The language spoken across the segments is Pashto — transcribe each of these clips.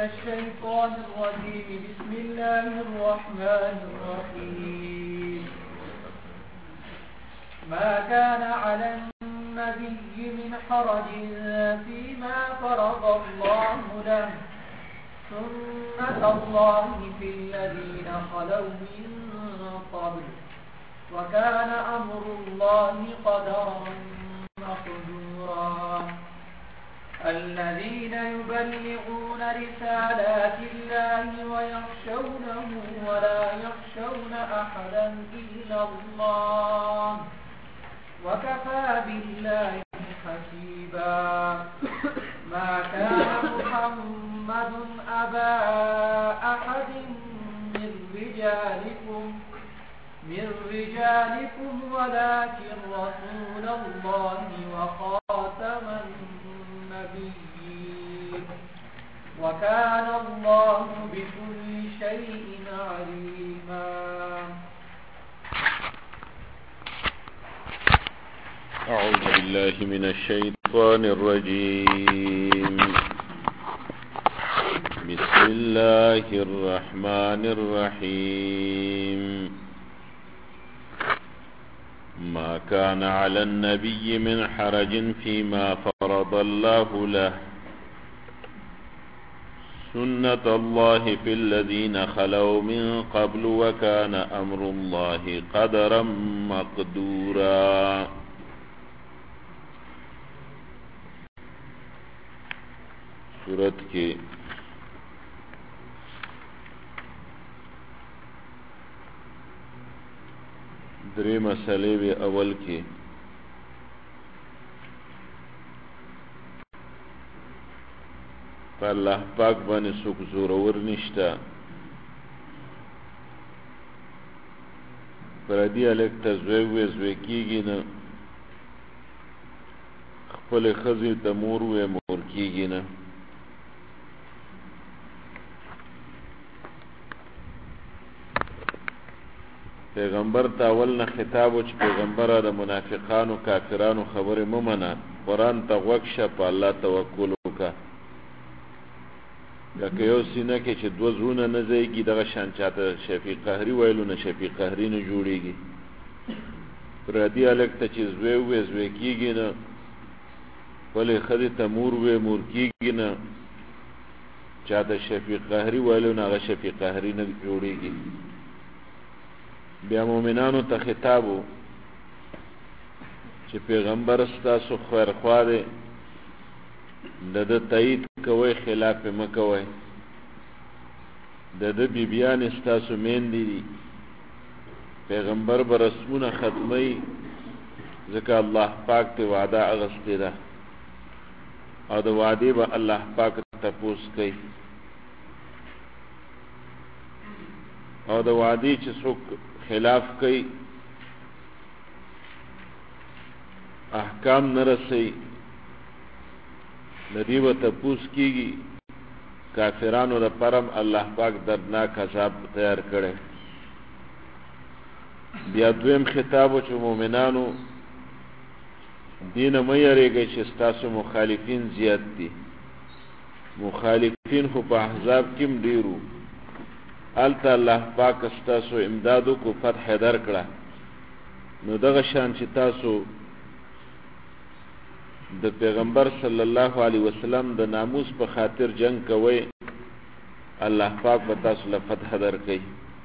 الشيطان الرجيم. بسم الله الرحمن الرحيم. ما كان على النبي من حرج فيما فرض الله له، سنة الله في الذين خلوا من قبل، وكان أمر الله قدرا مقدورا. الذين يبلغون رسالات الله ويخشونه ولا يخشون أحدا إلا الله، وكفى بالله حسيبا. ما كان محمد أبا أحد من رجالكم ولكن رسول الله وخاتم النبيين، وكان الله بكل شيء عليما. أعوذ بالله من الشيطان الرجيم. بسم الله الرحمن الرحيم. ما كان على النبي من حرج فيما فرض الله له، سنة الله في الذين خلوا من قبل، وكان أمر الله قدرا مقدورا. سورت کے درې مسئلے وی. اول کې په الله پاک باندې څوک زورور نشته. پردي هلک ته زوی کېږي نه، خپلې ښځې ته مور وی مور کېږي نه. پیغمبر ته اول نه خطاب و چې پیغمبره د منافقانو کافرانو خبرې مه منه، قرآن ته غوږ شه، په الله توکل وکړه. لکه یو سینه کې چې دوه زړونه نه ځایږي، دغه شان چاته شفیع قهري ویلو نه شفیع قهري نه جوړېږي. پردي هلک ته چې زوی وی زوی کېږي نه، خپلې ښځې ته مور وی مور کېږي نه. چاته شفیع قهري ویلو نه هغه شفیع قهري نه جوړېږي. بیا مومنانو ته خطاب و چې پیغمبر ستاسو خیرخوا دی، د ده تایید کوئ، خلاف یې مه کوئ. د ده بیبیانې ستاسو میندې دي. پیغمبر به رسمونه ختموي، ځکه الله پاک ته وعده اغستې ده، او د وعدې به الله پاک تپوس کوي. او د وعدې چې څوک خلاف کوي، احکام نه رسوي، د دې به تپوس کېږي. کافرانو لپاره الله پاک دردناک عذاب تیار کړی. بیا دویم خطاب و چې مؤمنانو دې نه مه یېرېږئ چې ستاسو مخالفین زیات دي. مخالفین خو په احزاب کې هم ډېر وو. هلته الله پاک ستاسو امدادو کو فتح در کړه. نو دغه شان چې تاسو د پیغمبر صلی الله علیه وسلم د ناموس په خاطر جنگ کوئ، الله پاک به تاسو له فتح در کوي.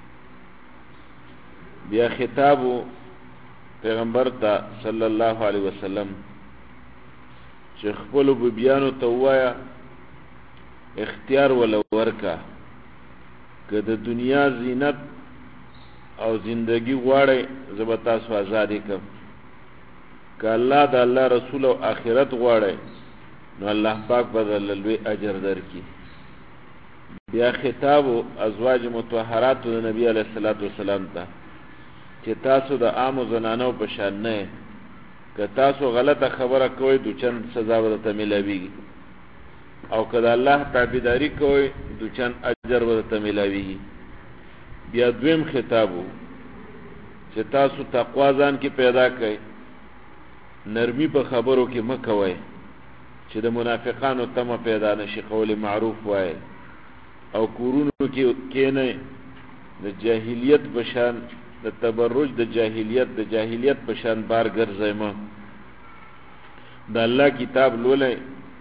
بیا خطابو پیغمبر ته صلی الله علیه وسلم چې خپلو بیبیانو ته ووایه اختیار وله ورکه، که د دنیا زینت او زندگی غواړئ زه به تاسو ازادې کړم، که الله د الله رسول او آخرت غواړئ نو الله پاک به درله لوی اجر درکړي. بیا خطاب و ازواج مطهراتو د نبی علیه الصلاة والسلام ته چې تاسو د عامو زنانو په شان نه یې، که تاسو غلطه خبره کوئ دو چند سزا به درته میلاویږي، او که د الله تابعداري کوئ دو چند اجر به درته میلاویږي. بیا دویم خطاب و چې تاسو تقوا ځان کې پیدا کړئ، نرمی په خبرو کې مه کوئ چې د منافقانو تمه پیدا نشي. قول معروف وایي، او کورونو کې نه د جاهلیت بشان د تبرج د جاهلیت بشان بار ګرځي ما د الله کتاب لولای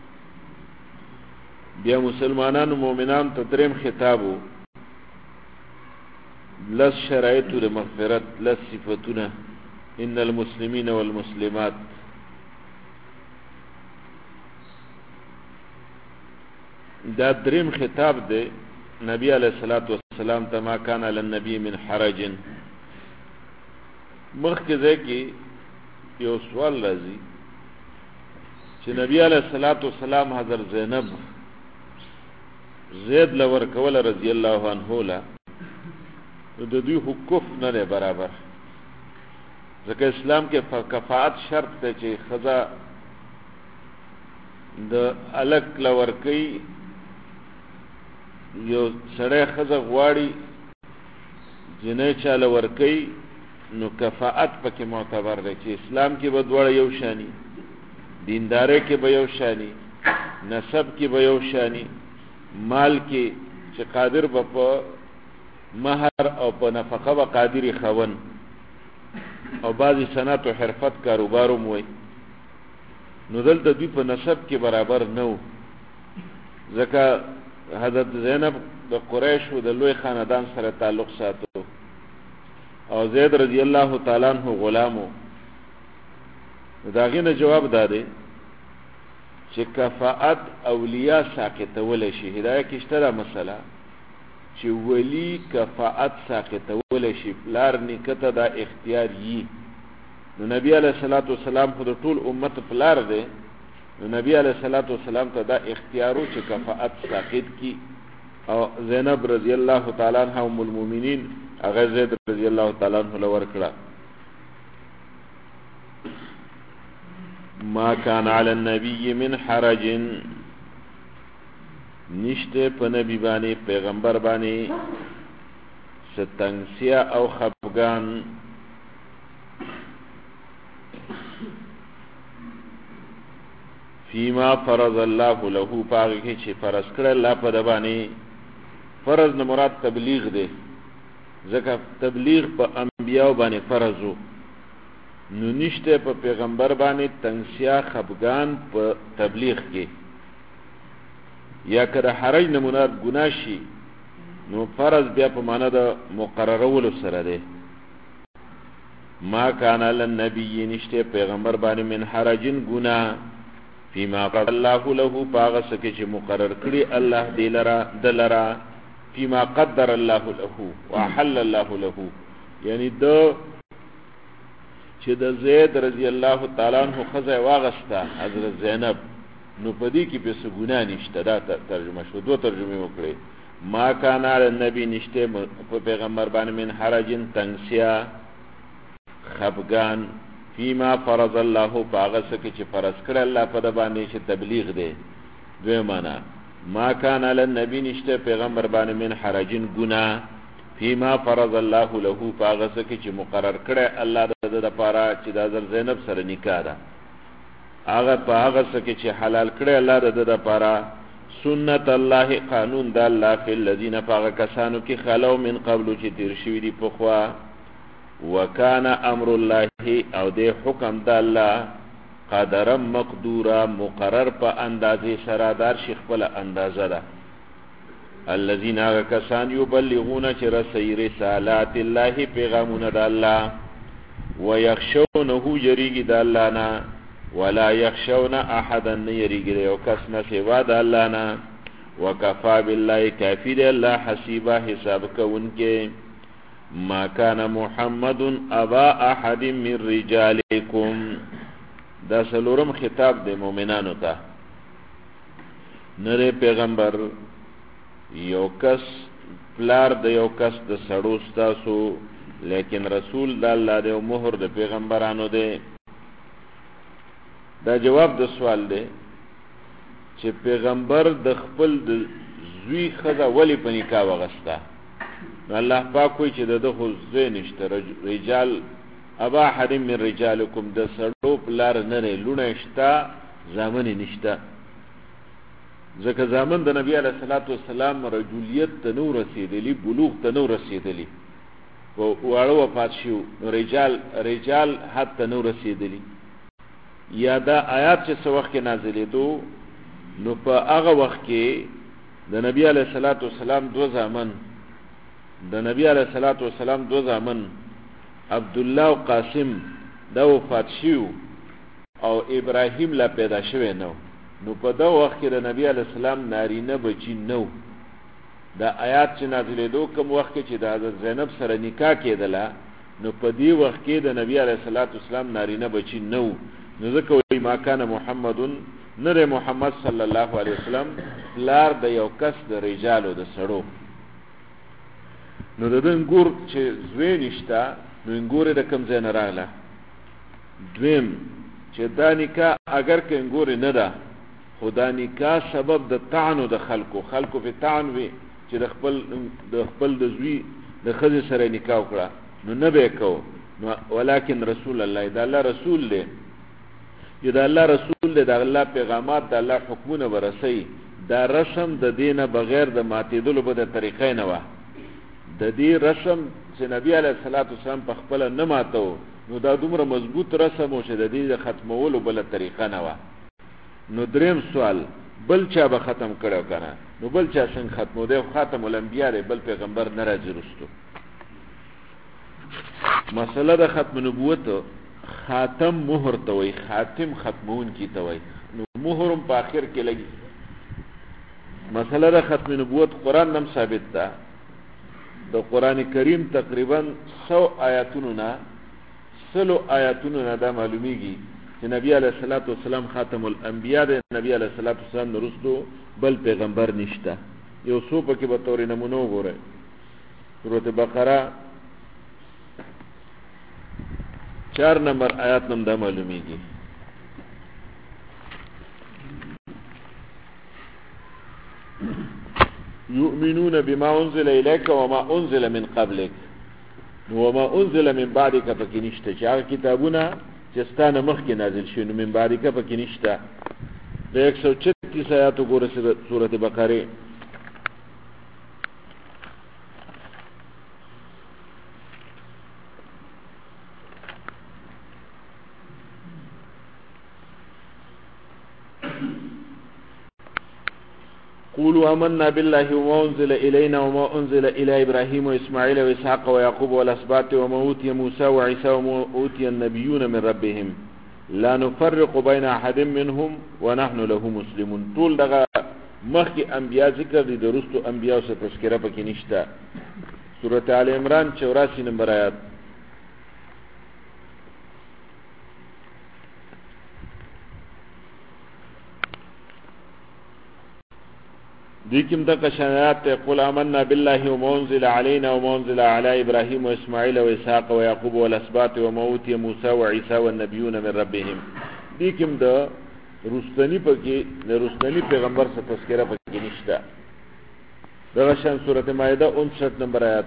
بیا مسلمانانو مؤمنان ته دریم خطابو لس شرایط د مغفرت لس صفاتونه ان المسلمین والمسلمات دا دریم خطاب دی نبی علیہ الصلوۃ والسلام ته ما کان علی النبی من حرج مخکې ځکه یو سوال راځي چې نبی علیہ الصلوۃ والسلام حضرت زینب زید لور کول رضی الله عنه لا د دوی حقوق نه برابر ځکه اسلام کې کفاعت شرط دی چې خدا د الک لور کوي یو سړی خزه غواړي جنې چاله ور کوي نو کفاعت پکې معتبر دی چې اسلام کې به دواړه یو شانی دینداري کې به یو شانی نسب کې به یو شانی مال کې چې قادر به په مہر او په نفقه به قادری خون او بعضی صنعت او حرفت کاروباروم وي نو دلته دوی په نسب کې برابر نه وو ځکه حضرت زینب د قریش او د لوی خاندان سره تعلق ساتو او زید رضی الله تعالی عنہ غلامو داغه نه جواب داده چې کفاءت اولیاء ساقطول شي هدايه کې شته مسله چې ولی کفاءت ساقطول شي لار نکته دا اختیار یي نو نبی علیہ الصلوۃ والسلام خود ټول امت پلار دی نو نبی علیہ الصلوۃ والسلام ته دا اختیارو چې کفاءت ساقط کی او زینب رضی الله تعالی عنها ام المؤمنین هغه زید رضی الله تعالی عنہ لور کړه ما کان علی النبی من حرج نشته په نبی باندې پیغمبر باندې ستنګسیا او خفغان فيما فرض الله له پاګه کې چې فرض کړ الله په دبانې فرض نه مراد تبلیغ دی ځکه تبلیغ په انبیاء باندې فرض وو نو نشته په پیغمبر باندې تنگسیا خفغان په تبلیغ کې یا کړه حرج نه مراد ګناه شي نو فرض بیا په معنا د مقررولو سره دی ما کان علی النبی نشته پیغمبر باندې من حرجن ګناه فيما قال الله له باغس کې چې مقرر کړی الله دې لرا دلرا فيما قدر الله له وحل الله له یعنی دو چې د زید رضی الله تعالی عنہ خزه واغسته حضرت زینب نو پدې کې به څه ګناه نشته دا ترجمه شو دوه ترجمه وکړي ما کان علی النبی نشته په پیغمبر باندې من حرجن تنگسیا خفغان فيما فرض الله باغس کې چې فرض کړ الله په د باندې چې تبلیغ دی دوی معنا ما کان علی النبی نشته پیغمبر باندې من حرجن ګناه فيما فرض الله له باغس کې چې مقرر کړ الله د لپاره چې د زینب سره نکاح ده هغه باغس کې چې حلال کړ الله د لپاره سنت الله قانون د الله فی الذین فاغ کسانو کې خلو من قبل چې تیر شوی دی په خوا وکانا امر الله او دې حکم د الله قدر مقدورا مقرر په اندازې سرادار شیخ په اندازه ده الذين كسان يبلغون رسي رسالات الله پیغامونه د الله ويخشونه يريګي د الله نه ولا يخشون احدا يريګي یو کس نه سوا د الله نه وكفى بالله كافي الله حسيبا حساب کوونکې ما كان محمد ابا احد من رجالكم دا سلورم خطاب د مؤمنانو ته نره پیغمبر یو کس پلار د یو کس د سړو ستاسو لیکن رسول د الله د مهر د پیغمبرانو دی دا جواب د سوال دی چې پیغمبر د خپل د زوی خزه ولی په نکاح وغستا الله پاک کوئی چې د خو زوی نشته رجال ابا احد من رجالکم د سړو پلار نه لونه شتا زامن نشته ځکه زامن د نبی علیه الصلاۃ والسلام رجولیت ته نو رسیدلی، بلوغ ته نو رسیدلی، واړه وفات شو، رجال حد ته نو رسیدلی. یا دا آیات چې څه وخت کې نازلېدو نو په هغه وخت کې د نبی علیه الصلاۃ والسلام دو زامن عبد الله او قاسم دا وفات شو او ابراهیم لا پیدا شوی نو. نو په دا وخت کې د نبی علیه السلام نارینه بچی نو. دا آیات چې نازلېدو کوم وخت کې چې د حضرت زینب سره نکاح کېدله نو په دې وخت کې د نبی علیه السلام نارینه بچی نو. نو ځکه وایي ما کان محمدون، نره محمد صلی الله علیه وسلم پلار د یو کس د رجالو د سړو. نو د انګور چې زوی نشته نو انګور د کم ځای نه راغله. دویم چې دا نکاح اگر که انګور نه ده خو دا نکاح سبب د طعنو د خلکو په طعن وي چې د خپل د زوی د ښځې سره نکاح وکړه نو نه به یې کو. نو ولکن رسول الله، دا الله رسول دی، د الله پیغامات د الله حکمونه ورسي. دا رسم د دینه بغیر د ماتېدلو به د طریقې نه وه. د دې رسم چې نبی علیه الصلاۃ والسلام په خپله نه ماتو نو دا دومره مضبوط رسم و چې د دې د ختمولو بله طریقه نه وه. نو دریم سوال، بل چا به ختم کړو که نه؟ نو بل چا څنګه ختمو؟ دی خاتم الانبیا دی، بل پیغمبر نه راځي رستو. مسله د ختم نبوت خاتم مهر ته وایي، خاتم ختمون کی ته وایي. نو مهرم په آخر کې لګي. مسله د ختم نبوت قرآن نم ثابت ده. د قرآن کریم تقریبا 100 آیاتونو نه دا معلومیږي چې نبی علیه الصلاۃ والسلام خاتم الانبیا دی. نبی علیه الصلاۃ والسلام نرستو بل پیغمبر نشته. یو څو پکې به طور نمونه وګورئ. سورۃ بقره 4 نمبر آیات نم دا معلومیږي. یؤمنون بما انزل الیک وما انزل من قبلک، وما انزل من بعدک پکې نشته چې هغه کتابونه چې ستانه مخکې نازل شوي نو من بعدک پکې نشته. د 136 آیات وګورئ سورۃ بقره. قولوا آمنا بالله وما أنزل إلينا وما أنزل إلى إبراهيم وإسماعيل وإسحاق ويعقوب والأسباط وما أوتي موسى وعيسى وما أوتي النبيون من ربهم لا نفرق بين أحد منهم ونحن له مسلمون. طول دغه مخکې انبیا ذکر دي، درستو انبیا او تذکرہ پکې نشته. سورۃ آل عمران 84 نمبر آیات. دیکم دقا شنات قل آمنا بالله وما انزل علينا وما انزل على إبراهيم وإسماعيل وإسحاق ويعقوب والأسباط وما أوتي موسى وعيسى والنبيون من ربهم. دیکم دا رستنی پیغمبر سے تذکرہ پکی نشتا. دغشان سورۃ مائدہ 59 نمبر آیات.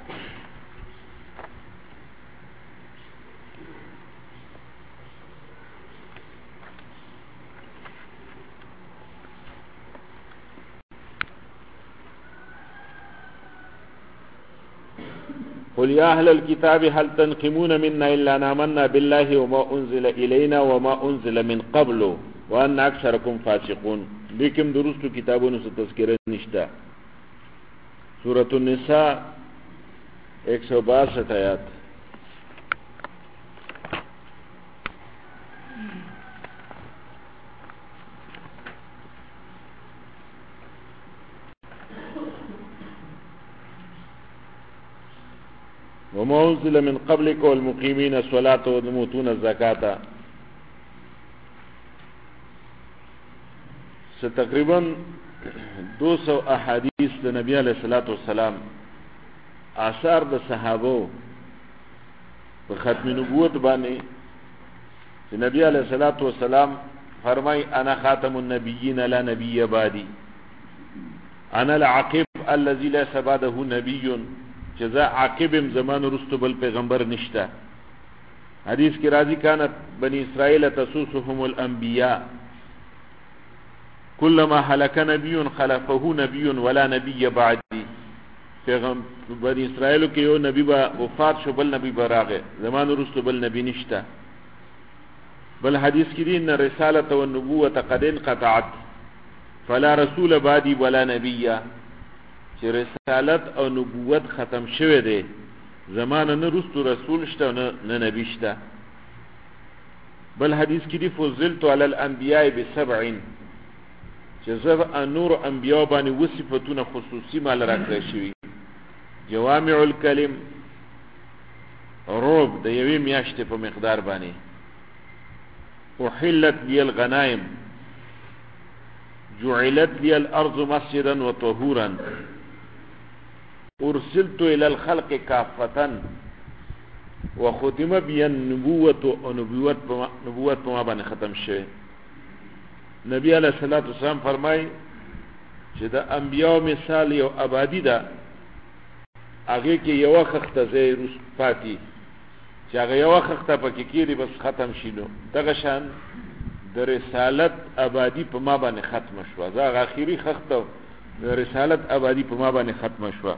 قل يا أهل الكتاب هل تنقمون منا إلا أن آمنا بالله وما أنزل إلينا وما أنزل من قبل وأن أكثركم فاسقون. لیکن درستو کتابونو سے تذکرہ نشتا. سورۃ النساء 162 آیات. وما أنزل من قبلك والمقيمين الصلاة والمؤتون الزكاة. تقریبا 200 احادیث د نبی علیہ الصلوۃ والسلام آثار د صحابه په ختم نبوت باندې چې نبی علیہ الصلوۃ والسلام فرمای انا خاتم النبیین لا نبی بعدی، انا العاقب الذي ليس بعده نبی، جزاء عاقبم زمان رستو بل پیغمبر نشتا. حدیث کی راضی کانت بنی اسرائیل تسوسهم الانبیاء، كلما هلك نبي خلفه نبي ولا نبي بعدي. پیغام بنی اسرائیل کې یو نبی با وفات شو بل نبی براغه زمان وروسته بل نبی نشته. بل حدیث کې دی ان رسالت و نبوت قد انقطعت فلا رسول بعدي ولا نبي، چې رسالت او نبوت ختم شوه دی زمانه نه رسول رسول شته نه نبی شته. بل حدیث کې دی فضلت علی الانبیاء بسبع، چې زب نور انبیاء باندې وصفتونه خصوصي مال راکړی شوی. جوامع الکلم روب د یوې میاشتې په مقدار باندې. احلت لی الغنائم جعلت لی الارض مسجدا وطهورا ارسلت الى الخلق کافتا وختم بی النبوت و نبوت په ما باندې ختم شوه. نبی علیہ الصلوۃ والسلام فرمای چې د انبیاء مثال یو آبادی ده، هغه کې یو خخته زې روس پاتی چې هغه یو خخته پکې کېږي بس ختم شینو. دغه شان د رسالت آبادی په ما باندې ختم شو. زه اخیری خخته د رسالت آبادی په ما باندې ختم شو.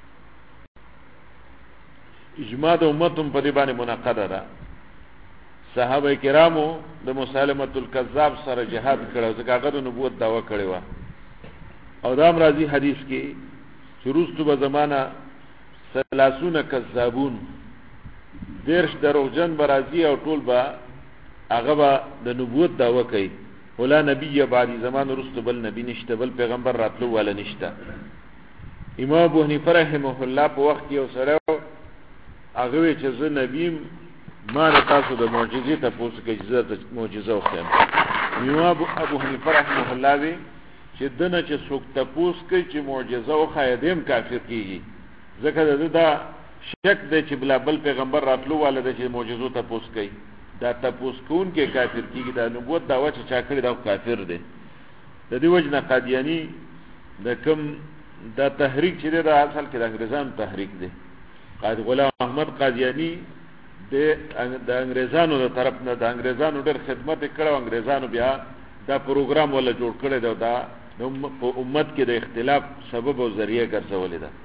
اجماع د امتم په دې باندې منعقده ده. صحابه کرامو د مسالمه الکذاب سره جهاد کړو ځکه هغه د نبوت دعوه کړې و. او دا راځي حدیث کې چې وروسته به زمانہ 30 کذابون دیرش دروغجن برازي او ټول به هغه به د نبوت دعوه کوي. ولا نبی بعد زمان وروسته بل نبی نشته، بل پیغمبر راتلو ولا نشته. امام ابو حنیفه رحمه الله په وخت یو سره هغه چې زه نبیم ما نه تاسو د معجزې ته پوښتنه کوي چې زه معجزه وکړم. امام ابو حنیفه رحمه الله وی چې دنه چې څوک تاسو کوي چې معجزه او خایدم کافر کیږي، ځکه دا شک دی چې بل پیغمبر راتلو والده چې معجزو ته پوښتنه کوي دا تاسو کون کې کافر کیږي. دا نبوت دعوه چې چا کړی دا کافر دی. د دې وجنه قادیانی د کوم دا تحریک چې دا اصل کې د انګریزانو تحریک دی. قاضي غلام احمد قادیانی د انګریزانو د طرف نه د انګریزانو ډېر خدمت کړو. انګریزانو بیا دا پروګرام ولا جوړ کړی دا د امت کې د اختلاف سبب او ذریعہ ګرځولې ده.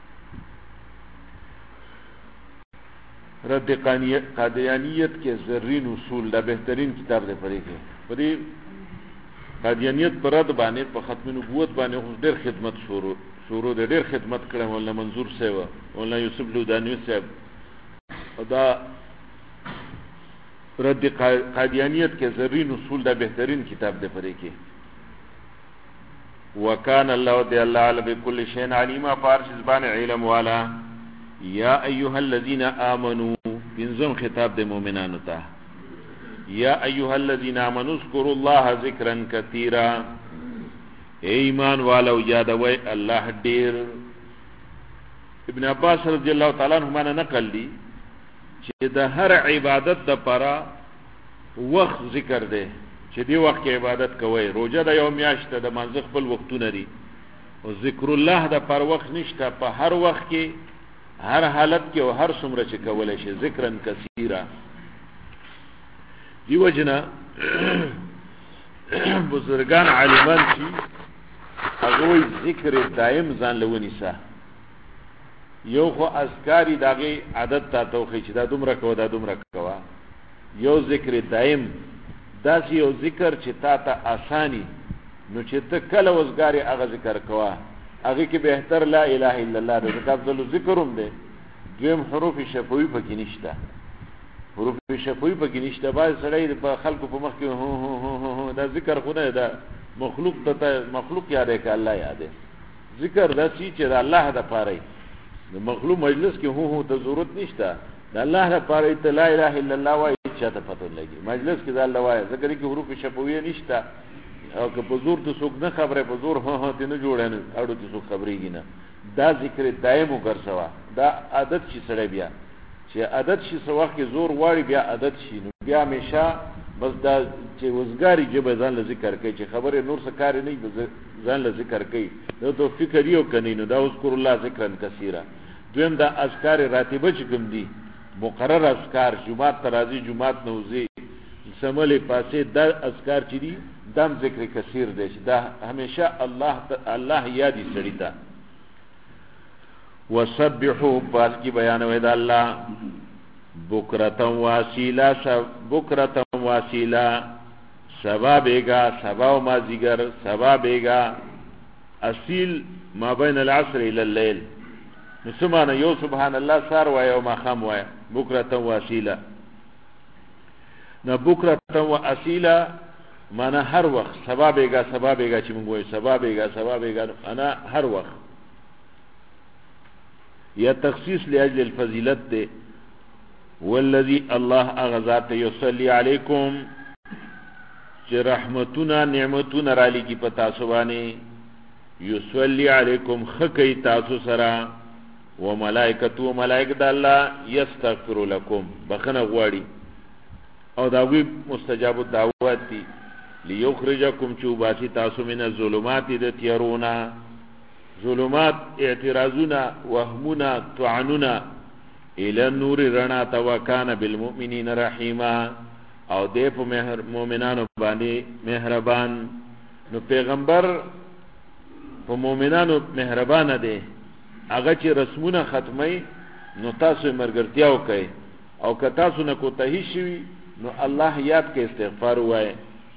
رد قادیانیت کې زرین اصول دا بهترین کتاب دی پرې کې. پرې قادیانیت پر رد باندې په ختم نبوت باندې ډېر خدمت شروع دی. ډېر خدمت کړم مولانا منظور صاحب، مولانا یوسف لودانوی صاحب. دا رد قادیانیت کې زرین اصول دا بهترین کتاب دی پرې کې. وکان الله دی الله علی بكل شیء علیم، فارش زبان علم والا. یا ایها الذین آمنوا بنظم خطاب د مؤمنانو ته. یا ایها الذین آمنوا اذکروا الله ذکرا کثیرا، ایمان والو یادوي الله ډیر. ابن عباس رضی الله تعالی عنہما نه نقل دی چې د هر عبادت د پره وخت ذکر دی چې دی وخت کې عبادت کوي. روزه د یو میاشت د منځ خپل وختونه دي او ذکر الله د پر وخت نشته. په هر وخت کې هر حالت کې او هر څومره چې کولای شي ذکرن کثیره. دی وجنا بزرگان عالمان چې هغه ذکر دائم ځان لونیسه. یو خو اذکاری داغه عادت تا توخی چې دا دومره کوه دا دومره کوه. یو ذکر دائم داسې یو ذکر چې تا ته آسانی نو چې ته کله وزګاری هغه ذکر کوه. هغه کې بهتر لا اله الا الله د افضل ذکروم دی. دویم حروف شفوی پکې نشته. حروف شفوی پکې نشته. باز سړی په خلکو په مخ کې دا ذکر خو نه دا مخلوق ته مخلوق یاد کې الله یاد. ذکر دا چې د الله د پاره د مخلوق مجلس کې ته ضرورت نشته. د الله د پاره ته لا اله الا الله وایي چې ته پته لګي. مجلس کې د الله وایي ذکر کې حروف شفوی نشته. او که په زور ته څوک نه خبره په زور ته نه جوړنه اړو ته څوک خبرېږي نه. دا ذکر دائم وګرځوا. دا عادت شي سره بیا چې عادت شي سو وخت کې زور واړي بیا عادت شي نو بیا همیشه بس دا چې وزګاری جبه ځان له ذکر کوي چې خبره نور څه کار نه ځان له ذکر کوي. نو ته فکر یو کني نو دا اذکر الله ذکرن کثیره. دویم دا اذکار راتبه چې کوم دي مقرر اذکار جمعات ترازی جمعات نوزی سملی پاسه دا اذکار چی دی دم ذکر کثیر دی دا همیشه الله یادی سړی تا وسبحوا پاس کی بیانوي دا الله بکرتم واسیلا سبا بیگا سبا و مازیگر سبا بیگا اصیل ما بین العصر الى الليل نسمانا یو سبحان الله سار وایا و ما خام وایا بکرتم واسیلا نا بکرتم و اصیلا مانا هر وقت سبا بیگا چی منگوئی سبا بیگا انا هر وقت یا تخصیص لاجل الفضیلت دے والذی اللہ اغذات یصلی علیکم چی رحمتنا نعمتنا رالی کی پتاسوانے یصلی علیکم خکی تاسو سرا وملائکتو ملائک دا اللہ یستغفر لکم بخن غواری او داوی مستجاب الدعوات تی لیخرجکم چوباسی تاسو من الظلمات دا تیرونا ظلمات اعتراضونا وهمونا طعنونا الى النور رنا توکان بالمؤمنین رحیما او دے پا مومنانو باندے مہربان نو پیغمبر پا مومنانو مہربان دے اگا چی رسمونا ختمی نو تاسو مرگرتیاو کئی او که تاسو نکو تحیی شوی نو اللہ یاد کے استغفار ہوئے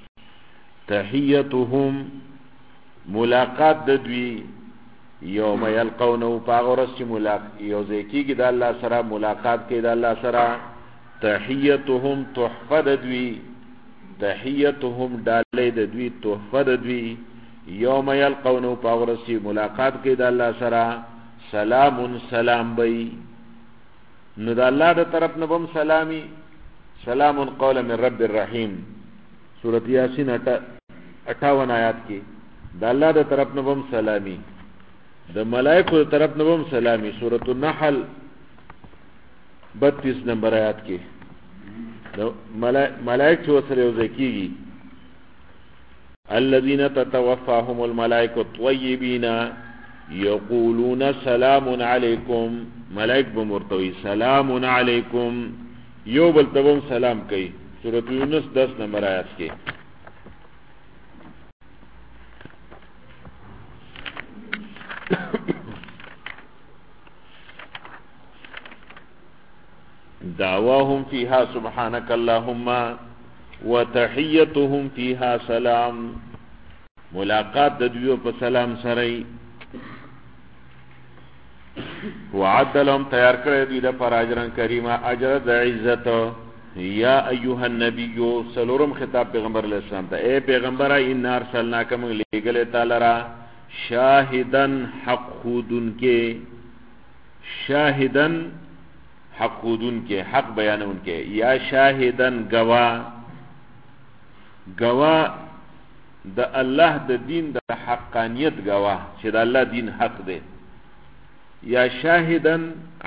تحیتهم ملاقات ددوی یوم یلقونو پاغورس چی یوزے کی گی دا اللہ سرا ملاقات کی دا اللہ سرا تحیتهم تحفہ ددوی تحیتهم ڈالے ددوی تحفہ ددوی یوم یلقونو پاغورس چی ملاقات کی دا اللہ سرا سلام سلام بی نو دا اللہ دا طرف نبم سلامی سلام قول من رب الرحیم سورت یاسین 58 آیات کی دا اللہ دا طرف نبم سلامی دا ملائکو دا طرف نبم سلامی سورت النحل 32 نمبر آیات کی ملائک چو سر یوزے کی گی الذین تتوفاهم الملائک الطیبین یقولون سلام علیکم ملائک بمرتوی سلام علیکم یو بلتبم سلام کئی سورت یونس 10 نمبر آیات کی دعواهم فيها سبحانك اللهم وتحيتهم فيها سلام ملاقات ددویو پا سلام سرائی وعد لهم تیار کردی دا پر اجرن کریما اجر دا عزت یا ایوہ النبیو سلورم خطاب پیغمبر علیہ السلام تا اے پیغمبر ان ارسلناکا من لگلے تالرا شاہدن حق خودن کے شاہدن حق خودن کے حق بیان ان کے یا شاہدن گواہ دا اللہ دا دین دا حقانیت گواہ چھ دا اللہ دین حق دے یا شاہدن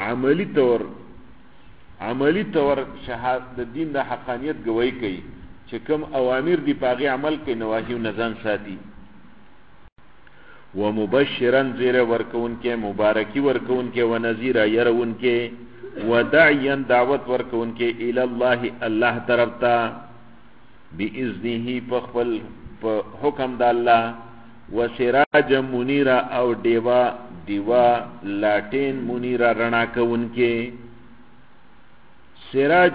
عملی طور شہاد دا دین دا حقانیت گواہی کئی چھ کم اوامر دی پاغی عمل کئی نواہی و نظام ساتی ومبشرن زیر ورکون کے مبارکی ورکون کے ونذیر یرون کے ودعین دعوت ورکون کے الاللہ اللہ طرفتا بإذنہی پخبل حکم دا اللہ وسراج منیرہ او دیوا لاتین منیرہ رنا کون کے سراج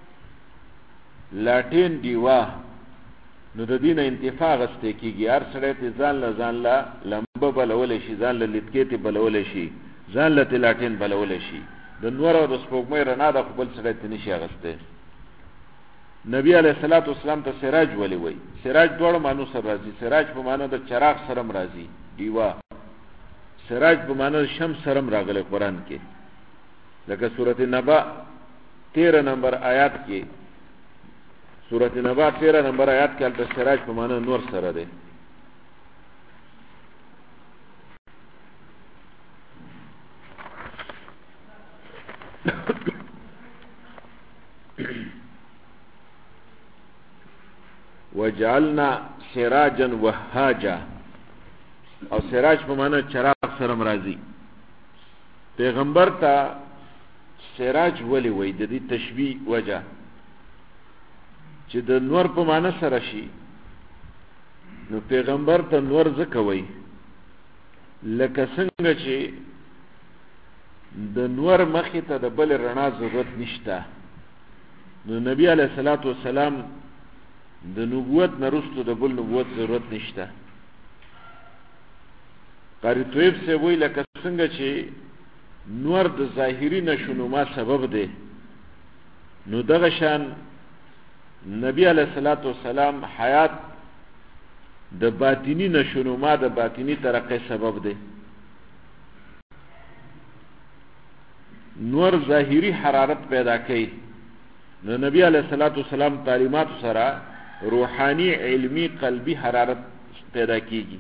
لاتین دیوا نو د دین انتفاع غسته کیږي هر سړی ته ځان لا لمبه بلول شي ځان له لټکې ته بلول شي ځان له تلاټین بلول شي د نور او د سپوږمۍ رڼا د خپل سړی ته نشي غسته نبی علیہ الصلوۃ والسلام ته سراج ولی وای سراج دوړ مانو سره راځي سراج په معنی د چراغ سره راځي دیوا سراج په معنی شمس سره راغلی قران کې لکه سورۃ النبأ 13 نمبر آیات کې سورۃ نبأ 13 نمبر آیات کې البته سراج په معنی نور سره ده وجعلنا سراجا وهاجا او سراج په معنی چراغ سره راځي پیغمبر ته سراج ولی وای د دې تشبیه وجه چې د نور په معنی سره شي نو پیغمبر ته نور ځکه وایي لکه څنګه چې د نور مخې ته د بل رڼا ضرورت نشته نو نبی علیه الصلاۃ والسلام د نبوت نه وروسته د بل نبوت ضرورت نشته. قاری طیب سے وی لکه څنګه چې نور د ظاهری نشونما سبب دی نو دغه شان نبی علیہ الصلوۃ والسلام حیات د باطینی نشونما د باطینی ترقی سبب دی. نور ظاهری حرارت پیدا کوي نو نبی علیہ الصلوۃ والسلام تعلیمات سره روحانی علمی قلبی حرارت پیدا کیږي.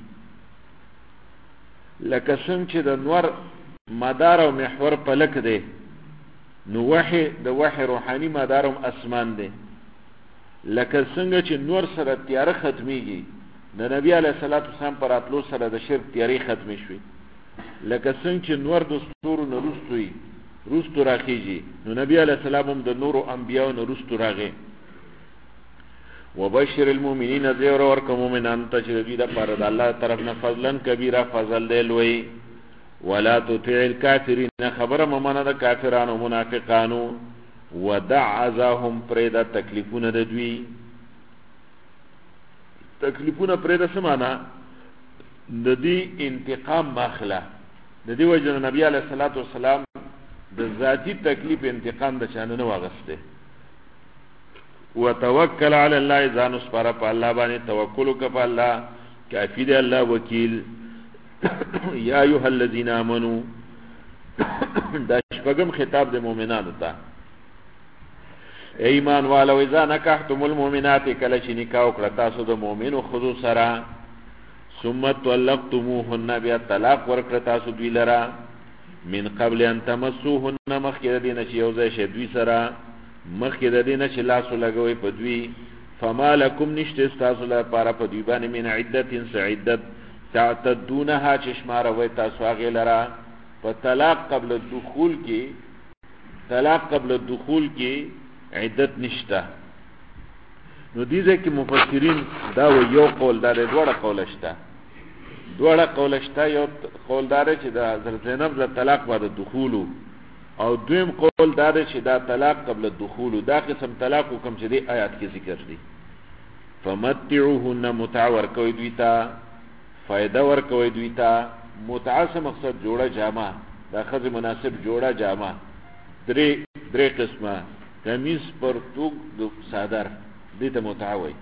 لکه څنګه چې د نور مدار او محور پلک دی نو وحی د وحی روحانی مدار او اسمان دی. لکه څنګه چې نور سره تیاره ختمیږي د نبی علیه الصلاۃ والسلام پر اتلو سره د شرک تیاری ختم شوي. لکه څنګه چې نور د ستورو نه روستو راخیږي نو نبی علیه السلام هم د نور او انبیاء نه روستو راغی. وبشر المؤمنین زیر ورک مؤمنان ته چې دوی د پاره د الله طرف نه فضلن کبیره فضل دی لوی. ولا تطع الكافرین خبره ممنه د کافرانو منافقانو ودع عزاهم پرېدا تکلیفونه د دوی. تکلیفونه پرېدا سمانا د دې انتقام ماخله د دې وجه نبی علیه الصلاۃ والسلام د ذاتی تکلیف انتقام د چانه نه واغسته. وتوکل علی الله ځان سپاره په الله باندې توکل وکړه الله کافی دی الله وکیل. یا ایها الذین آمنوا دا شپږم خطاب د مؤمنانو ته. ایمان والو اذا نکحتم المؤمنات کله چې نکاح وکړه تاسو د مؤمنو خذو سره ثم طلقتموهن بیا طلاق ورکړه تاسو دوی لره من قبل ان تمسوهن مخکې د دې نه چې یو ځای شي دوی سره مخکې د دې نه چې لاسو لګوي په دوی فما لکم نشته تاسو لپاره په دوی باندې من عدت سعدت تعتدونها چې شماروي تاسو هغې لره په طلاق قبل الدخول کې عدت نشته. نو دې ځای کې مفسرین دا یو قول دا دواړه قول شته. یو قول دا چې د زینب ز طلاق بعد الدخول او دویم قول دا چې دا طلاق قبل الدخول دا قسم طلاق کوم چې دی آیات کې ذکر دي. فمتعوهن متع ورکوي دوی ته فائدہ ورکوي دوی ته. متع څه مقصد جوړه جامه دا خزه مناسب جوړه جامه درې قسمه قمیص پرتوګ د صادر دې ته متع وایي.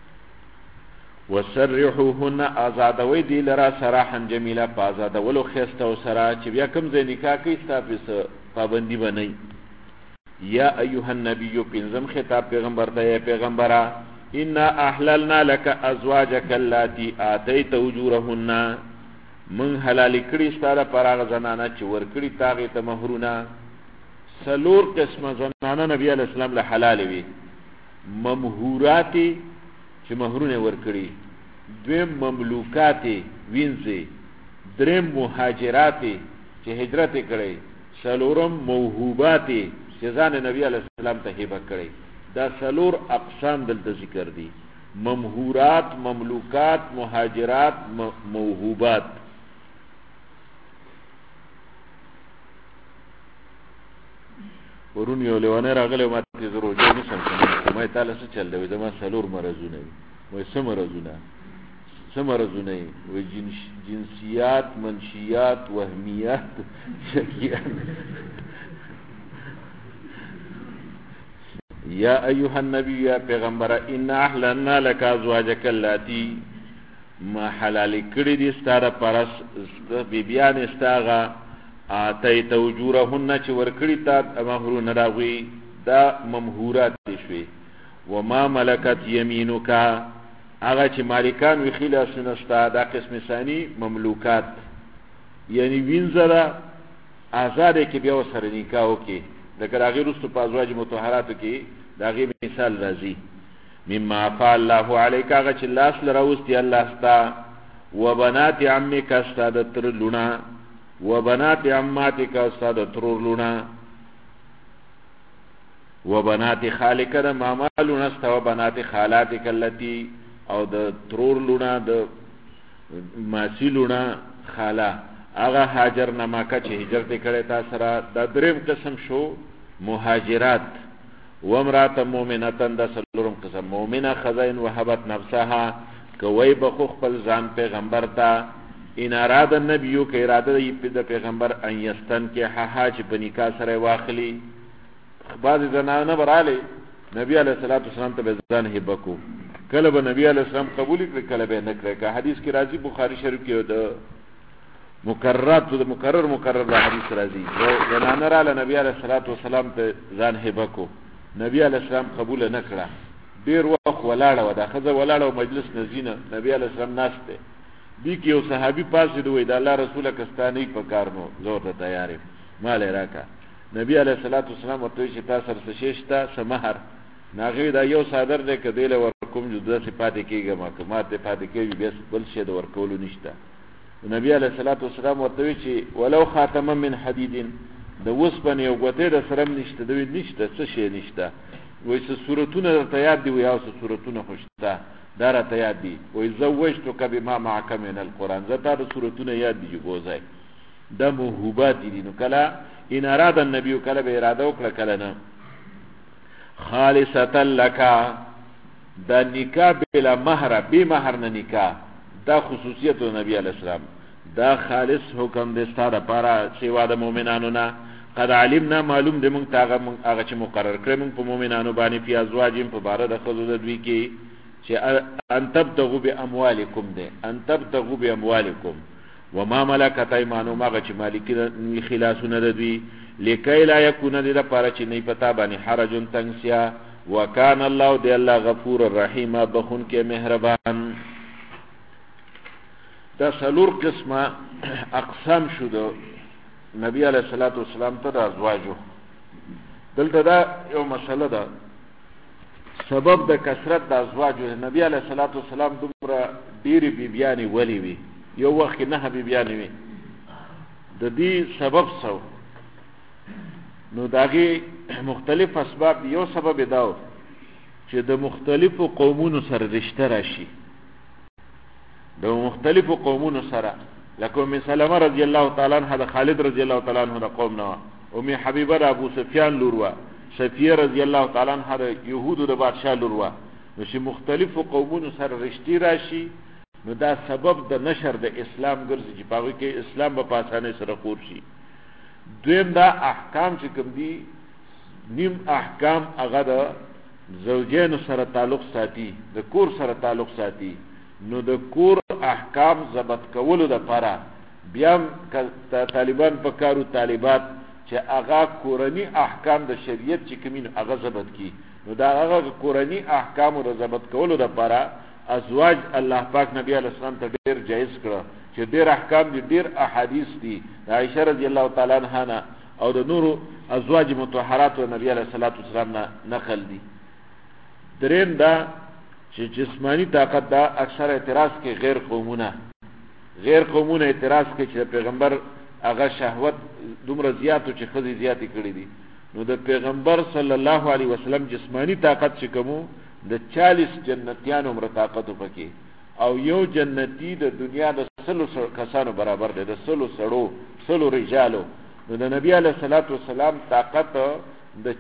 وسرحوهن آزادوي دی لرا سراحا جمیلا په آزادولو ښایسته او سره چې بیا کوم ځای نکاح کوي ستاسو پابندي بنئ. یا ایها النبی پنځم خطاب پیغمبر ته یا پیغمبره انا احللنا لك ازواجك اللاتي اتيت اجورهن من حلال کړي ستاره پراغ زنانه چې ور کړي تاغه ته مہرونه. سلور قسمه زنانه نبی علیہ السلام له حلال وي. ممهورات چې مہرونه ور کړي، دویم مملوکات وینځي، دریم مهاجرات چې هجرت کړي، سلورم موهوبات چې ځان نبی علیہ السلام ته هبه کړي. دا سلور اقسام دلته ذکر دي: ممهورات، مملوکات، مهاجرات، موهوبات. ورون یو لیوانه راغلی ما ته زه روژه نیسم که ما یې تاله څه چل دی؟ زما سلور مرضونه وي. وایي څه مرضونه یې؟ وایي جنسیات، منشیات، وهمیات، شکیات. یا ایها النبی یا پیغمبر ان احللنا لك ازواجك اللاتي ما حلال کړي دي ستاره پرس بیبیان استاغه اتیت اجورهن چې ورکړي تا مہرونه راغوي دا ممهورات شوي. وما ملکت یمینک هغه چې مالکان وی خلاصونه ستا دا قسم ثانی مملوکات یعنی وینځره آزاد کې بیا سره نکاح وکي. لکه هغه رستو په ازواج مطهراتو کې دا غي مثال راځي. مما فعل الله عليك هغه چې لاس لراوستي الله ستا وبنات عمك استاد تر لونا وبنات عماتك استاد تر لونا وبنات خالک د ماما لونه ستا وبنات خالاتک التي او د ترور لونه د ماسی لونه خاله هغه هاجر نه مکه چې هجرت کړي تا سره د دریم قسم شو مهاجرات وامرات مؤمنه د سلورم قسم مؤمنه خزائن وهبت نفسها کوي بخو خپل ځان پیغمبر ته ان اراد النبي کې اراده د پیغمبر ان یستن کې حاج بنی کا سره واخلي بعض زنانه براله نبی علیہ الصلوۃ والسلام ته ځان هبکو کله به نبی علیہ السلام قبول کړ کله به نه کړ کا حدیث کې راځي بخاری شریف کې د مکرر د حدیث راځي زنانه را نبی علیہ الصلوۃ والسلام ته ځان هبکو نبی علیہ السلام قبول نه کړه ډیر وخت ولاړه و دا خزه ولاړه مجلس نزینه نبی علیہ السلام ناشته دی کې یو صحابي پاسې دوی د الله رسول کستانی په کارنو زور ته تیارې مال راکا نبی علیہ الصلوۃ والسلام ورته چې تاسو سره شیشتا سمهر ناغوی دا یو صادر دی کدیله ورکوم جو د صفات کېږي ما کما ته پاتې کېږي بس بل شی د ورکولو نشته نبی علیہ الصلوۃ والسلام ورته چې ولو خاتم من حدید د وسپنې او غوته د سرم نشته دوی نشته څه شی نشته وای څه صورتونه ته یاد دی وای څه صورتونه خوشته دار ته یاد دی وای زوجتک بما معک من القران زته د صورتونه یاد دی جوزای د موهوبات دي نو کلا ان اراد النبي کله به اراده وکړه کله نه خالصتا لك دا نکاح بلا مہر بی مہر نه نکاح دا خصوصیت نبی علیہ السلام دا خالص حکم دې ستاره پارا سیوا د مؤمنانو نه قد علمنا معلوم دې مونږ تاغه هغه چې مقرر کړی مونږ په مؤمنانو باندې په ازواجیم په بار د خزو د دوی کې چې ان تبتغوا باموالکم دې ان تبتغوا باموالکم وما ملكت ايمانكم هغه چې مالکی خلاصونه د دوی لکای لا یکون دې لپاره چې نه پتا باندې حرج تنگسیا وکان الله دې الله غفور الرحیم بخون کې مهربان دا سلور قسمه اقسام شو د نبی علیہ الصلوۃ والسلام ته د ازواجو دلته دا یو مسله ده سبب د کثرت د ازواجو نبی علیہ الصلوۃ والسلام دومره ډیری بیبیانی ولی وی یو وخت نه بیبیانی وی د دې سبب څه نو داغي مختلف اسباب یو سبب داو چې د مختلفو قومونو سره رشتہ راشي د مختلفو قومونو سره لکه ام سلمہ رضی الله تعالی عنها د خالد رضی الله تعالی عنہ د قوم نه ام حبیبه د ابو سفیان لوروا صفیه رضی الله تعالی عنها د يهودو د بادشاہ لوروا نو چې مختلفو قومونو سره رشتہ راشي نو دا سبب د نشر د اسلام ګرځي چې پاوی کې اسلام په اسانه سره خور شي دویم دا احکام چې کوم دي نیم احکام هغه د زوجین سره تعلق ساتي د کور سره تعلق ساتي نو د کور احکام ضبط کولو د لپاره بیا طالبان په کارو طالبات چې هغه کورنی احکام د شریعت چې کومین هغه ضبط کی نو دا هغه کورنی احکام او ضبط کولو د لپاره ازواج الله پاک نبی علیہ السلام ته ډیر جایز کړه چې ډیر احکام دي ډیر احادیث دي عائشہ رضی الله تعالی عنها او د نور ازواج مطهرات او نبی علیہ الصلوۃ والسلام نقل دي دریم دا چې جسمانی طاقت دا اکثر اعتراض کې غیر قومونه اعتراض کې چې پیغمبر هغه شهوت دومره زیاتو چې خزي زیاتې کړې دي نو د پیغمبر صلی الله علیه وسلم جسمانی طاقت چې کومو د 40 جنتیانو عمر طاقت پکې او یو جنتی د دنیا د 100 کسانو برابر دی د 100 رجالو نو د نبی علیہ الصلوۃ والسلام طاقت د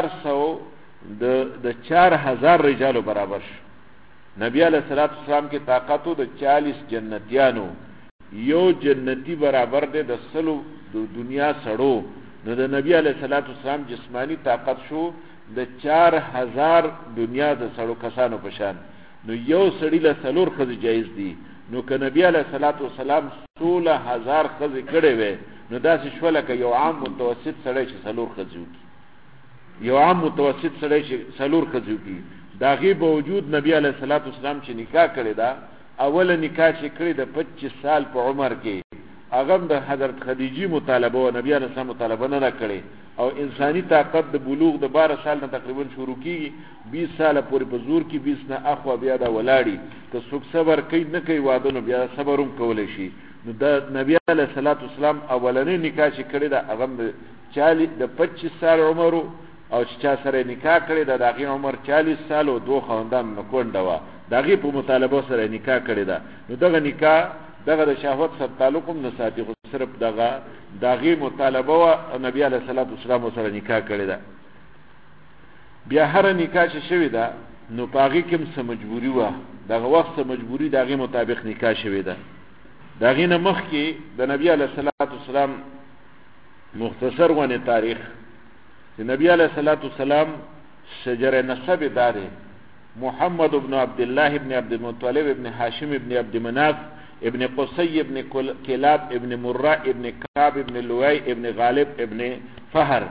4000 رجالو برابر شو نبی علیہ الصلوۃ والسلام کی طاقتو د 40 جنتیانو یو جنتی برابر دی د 100 د دنیا سړو نو د نبی علیہ الصلوۃ والسلام جسمانی طاقت شو د 4000 دنیا د سړو کسانو په شان نو یو سړی له څلور خزي جایز دي نو که نبی علیہ الصلوۃ والسلام 16000 خزي کړي وي نو داسې شوله که یو عام متوسط سړی چې څلور خزي وکړي یو عام متوسط سړی چې څلور خزي وکړي داغي باوجود نبی علیہ الصلوۃ والسلام چې نکاح کړی دا اول نکاح چې کړی د 25 سال په عمر کې هغه د حضرت خدیجه مطالبه او نبی علیہ السلام مطالبه نه کړی او انسانی طاقت د بلوغ د 12 سال نه تقریبا شروع کیږي 20 سال پورې په زور کې 20 نه اخوا بیا دا ولاړی که څوک صبر کوي نه کوي واده نو بیا صبروم کولای شي نو د نبی علیہ الصلوۃ والسلام اولنې نکاح چې کړی دا هغه د 25 سال عمر او چې چا سره نکاح کړی دا دغه عمر 40 سال او دوه خاندان نکونډه و دغه په مطالبه سره نکاح کړی دا نو دغه نکاح دغه د شهوت سره تعلق هم نه ساتي خو صرف دغه مطالبه و نبی علیه الصلاۃ والسلام سره نکاح کړی دا بیا هر نکاح چې شوی دا نو پاغي کوم څه مجبوری و دغه وخت مجبوری دغه مطابق نکاح شوی دا دغه نه مخ کې د نبی علیه الصلاۃ والسلام مختصر ونه تاریخ چې نبی علیه الصلاۃ والسلام شجره نسب داره محمد ابن عبد الله ابن عبد المطلب ابن هاشم ابن عبد مناف ابن قصي ابن كلاب ابن مرة ابن كعب ابن لؤي ابن غالب ابن فهر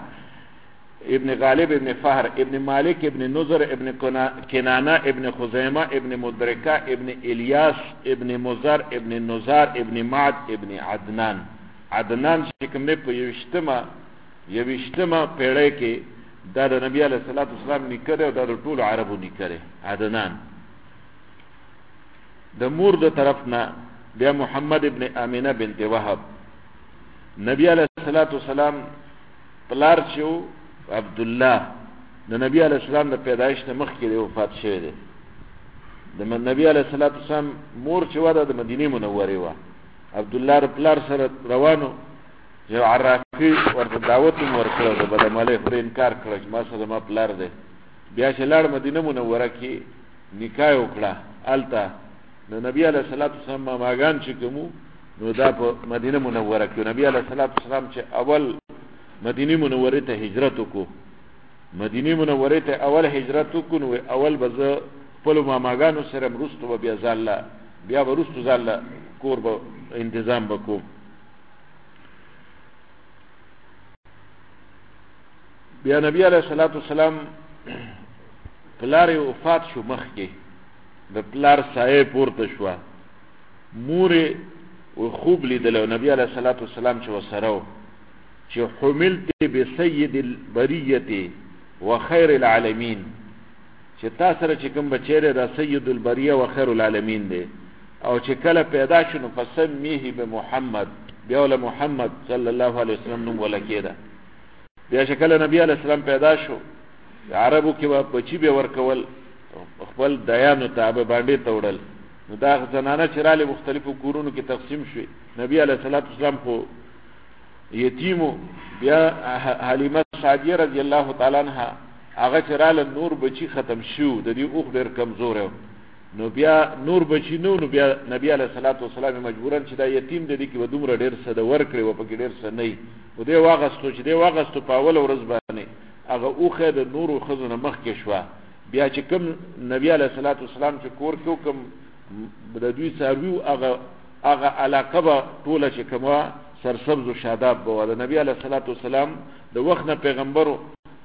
ابن مالك ابن نذر ابن كنانة ابن خزيمة ابن مدركة ابن إلياس ابن مزار ابن نزار ابن معد ابن عدنان چې کوم نه په یوشتمه پیړۍ کې دا د نبی علیه الصلاۃ والسلام نکره او د ټول عربو نکره عدنان د مور د طرفنا بیا محمد ابن امینه بنت وهب نبی علیه الصلاۃ والسلام پلار شو عبد الله د نبی علیه السلام د پیدایش نه مخکې وفات شوی دی د نبی علیه الصلاۃ والسلام مور چې ودا د مدینه منوره و عبد الله ر پلار سره روانو جو عرافی ورته دعوت ورکړو د بدماله پر انکار کړ چې ما سره ما پلار دی بیا چې لاړ مدینه منوره کې نکاح وکړه التا نو نبی علیه الصلاۃ والسلام ماګان چې کوم نو دا په مدینه منوره کې نبی علیه الصلاۃ والسلام چې اول مدینه منوره ته هجرت وکړو مدینه منوره ته اول هجرت وکړو نو اول بزه خپل ماګانو سره مرستو بیا ځاله بیا ورستو ځاله کور به انتظام وکړو بیا نبی علیہ الصلوۃ والسلام پلار وفات شو مخکې د پلار سایه پورته شو مور او خوب لیدل نبی علیہ الصلوۃ والسلام چې وسره چې حملت بسید البریه وخير العالمین چې تاسو سره چې کوم بچره د سید البریه وخير العالمین دی او چې کله پیدا شونه فسمیه بمحمد بیا ول محمد صلی الله علیه وسلم نوم ولکیدا بیا چې کله نبی علیہ السلام پیدا شو عربو کې بچی به ورکول خپل دایانو تابع باندې توړل نو دا زنانه چې رااله مختلفو کورونو کې تقسیم شوه نبی علیہ الصلوۃ والسلام کو یتیمو بیا حلیمه سعدیه رضی الله تعالی عنها هغه چې رااله نور بچی ختم شو د دې اوخ ډیر کمزور نو بیا نور بچی نو بیا نبی علیہ الصلوۃ والسلام مجبورن چې دا یتیم د دې کې ودومره ډیر څه د ورکړي و په کې ډیر څه نه و دې واغستو چې دې واغستو په اول ورځ باندې هغه اوخه د نور خزونه مخ کې شو بیا چې کوم نبی علیہ الصلوۃ والسلام چې کور کې کوم د دوی ساروي هغه علاقه ټوله چې کومه سرسبز او شاداب بو د نبی علیہ الصلوۃ والسلام د وخت نه پیغمبرو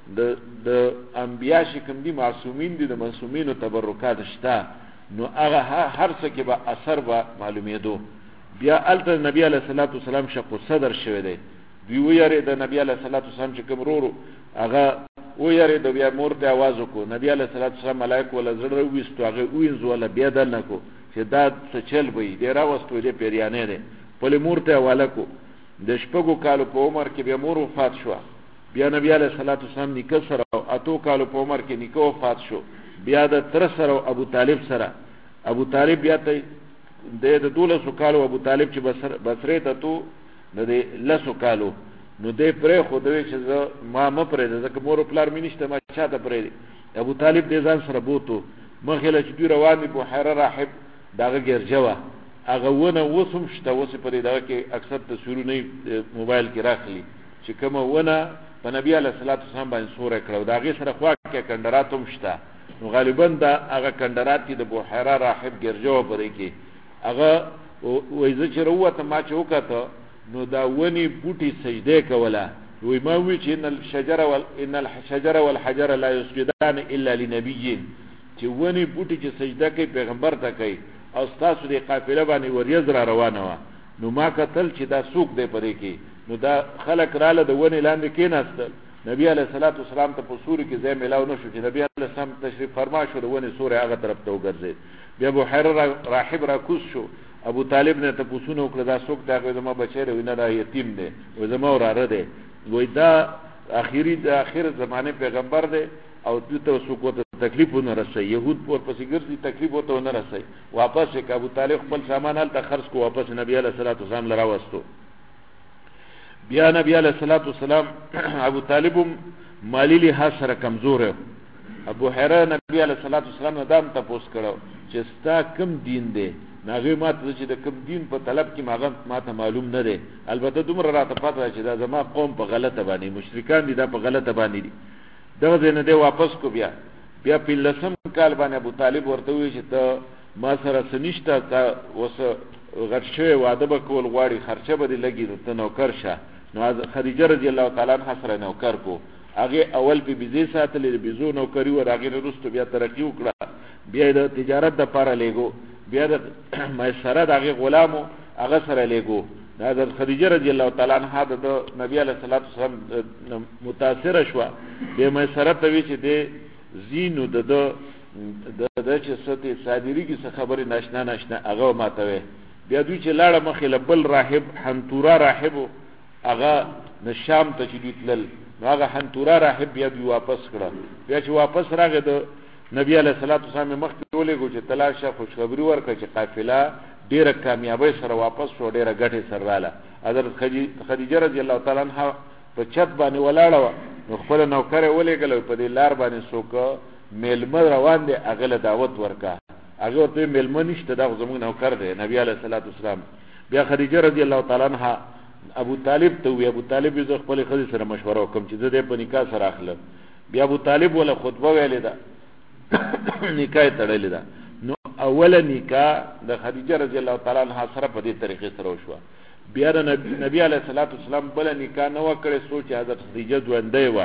د انبیا چې کوم دي معصومین دي د معصومینو تبرکات شته نو هغه هر څه کې به اثر به معلومېدو بیا الته نبی علیہ الصلوۃ والسلام شق صدر شوی دی دوی ویری د نبی علیہ الصلوۃ والسلام چې کوم رورو هغه ویری د بیا مور ته आवाज وکړو نبی علیہ الصلوۃ والسلام ملائکه ول زړه وېستو هغه وینځ ولا بیا دنه کو چې دا څه چل وي ډیر واستو دې پیریانه ده په مور ته حواله کو د شپږو کالو په عمر کې بیا مور وفات شو بیا نبی علیہ الصلوۃ والسلام نکاح سره اتو کالو په عمر کې نکاح وفات شو بیا د تر سره ابو طالب سره ابو طالب بیا ته د 12 کالو ابو طالب چې بصره ته تو د لسو کالو نو دې پرې خو دوی چې ما پرې ځکه مور پلار مې نشته ما چاته پرې ابو طالب دې ځان سره بوتو مخله چې دوی روان دي په حره راحب داغه ګرځوا هغه ونه وسم شته وسه پرې دغه کې اکثر تصویرونه موبایل کې راخلي چې کوم ونه په نبی علیہ الصلوۃ والسلام باندې سورې کړو داغه سره خوا کې کندرات هم شته نو غالبا دا هغه کندرات دي د بحیره راحب ګرځوا پرې کې هغه وایي چې وروته ما چې وکړه نو دا ونی بوټي سجده کوله وی ما وی چې ان الشجر والحجر لا يسجدان الا لنبي چې ونی بوټي چې سجده کوي پیغمبر ته کوي او تاسو دې قافله باندې وریځ را روانه و نو ما کتل چې دا سوق دی پرې کې نو دا خلق رااله د ونی لاندې کېناستل نبی علیہ الصلوۃ والسلام ته په سوري کې ځای ملاو نشو چې نبی علیہ السلام تشریف فرما شو د ونی سوري هغه طرف ته وګرځي بیا بحیره راحب را کوز شو ابو طالب نے تپوسونه وکړه دا څوک دا زما بچی دی نه دا یتیم دی و زما وراره دی وای دا اخر زمانه پیغمبر دی او دته سوکو ته تکلیف نه رسي يهود پور پسې ګرځي تکلیف وته نه رسي واپس یک ابو طالب خپل سامان هلته خرڅ کو واپس نبی علیہ الصلوۃ والسلام لرا واستو بیا نبی علیہ الصلوۃ والسلام ابو طالب مالی له سره کمزور ابو هريره نبی علیہ الصلوۃ والسلام نه دام تاسو کړو چې ستا کم دین دی ناغه ماته چې د کم دین په طلب کې ماته معلوم نه دی البته دومره راته پاتې چې دا زما قوم په غلطه باندې مشرکان دي دا په غلطه باندې دي دغه نه دی واپس کو بیا په لسم کال باندې ابو طالب ورته وی چې ته ما سره سنشته تا وس غرشه وعده به کول غواړي خرچه به لګي ته نوکر شه نو خدیجه رضی الله تعالی عنها سره نوکر کو هغه اول په بيزي ساتلې بيزو نوکری و هغه وروسته بیا ترقی وکړه بیا د تجارت د لپاره لګو بیا د مېسره دغه غلامو هغه سره لګو دا د خدیجه رضی الله تعالی عنها د نبی علیہ الصلوۃ والسلام متاثر شو به مېسره ته وی چې د زینو د چې ستې صادری کی څه خبره ناشنا هغه ماته بیا دوی چې لاړه مخې لبل راهب حنتورا راهب هغه نشام ته چې تلل هغه حنتورا راهب بیا دوی واپس کړه بیا چې واپس راغی د نبی علیہ الصلوۃ والسلام مخ ته ولېګو چې تلاشه خوشخبری ورکړه چې قافله ډیره کامیابی سره واپس شو ډیره ګټه سره رااله حضرت خدیجه رضی الله تعالی عنها په چت باندې ولاړه نو خپل نوکر ولېګل په دې لار باندې سوکه میلمه روان دي هغه دعوت ورکا هغه ته میلمه نشته دا زموږ نوکر دی نبی علیہ الصلوۃ والسلام بیا خدیجه رضی الله تعالی عنها ابو طالب ته وی ابو طالب یې خپل خدای سره مشوره وکم چې زه دې په نکاح سره اخلم بیا ابو طالب ولا خطبه ویلې ده نکاح تړلې ده نو اوله نکاح د خدیجه رضی الله تعالی عنها سره په دې طریقې سره وشو بیا د نبی علیہ الصلوۃ والسلام بل نکاح نه وکړي سوچ حضرت خدیجه ژوندۍ و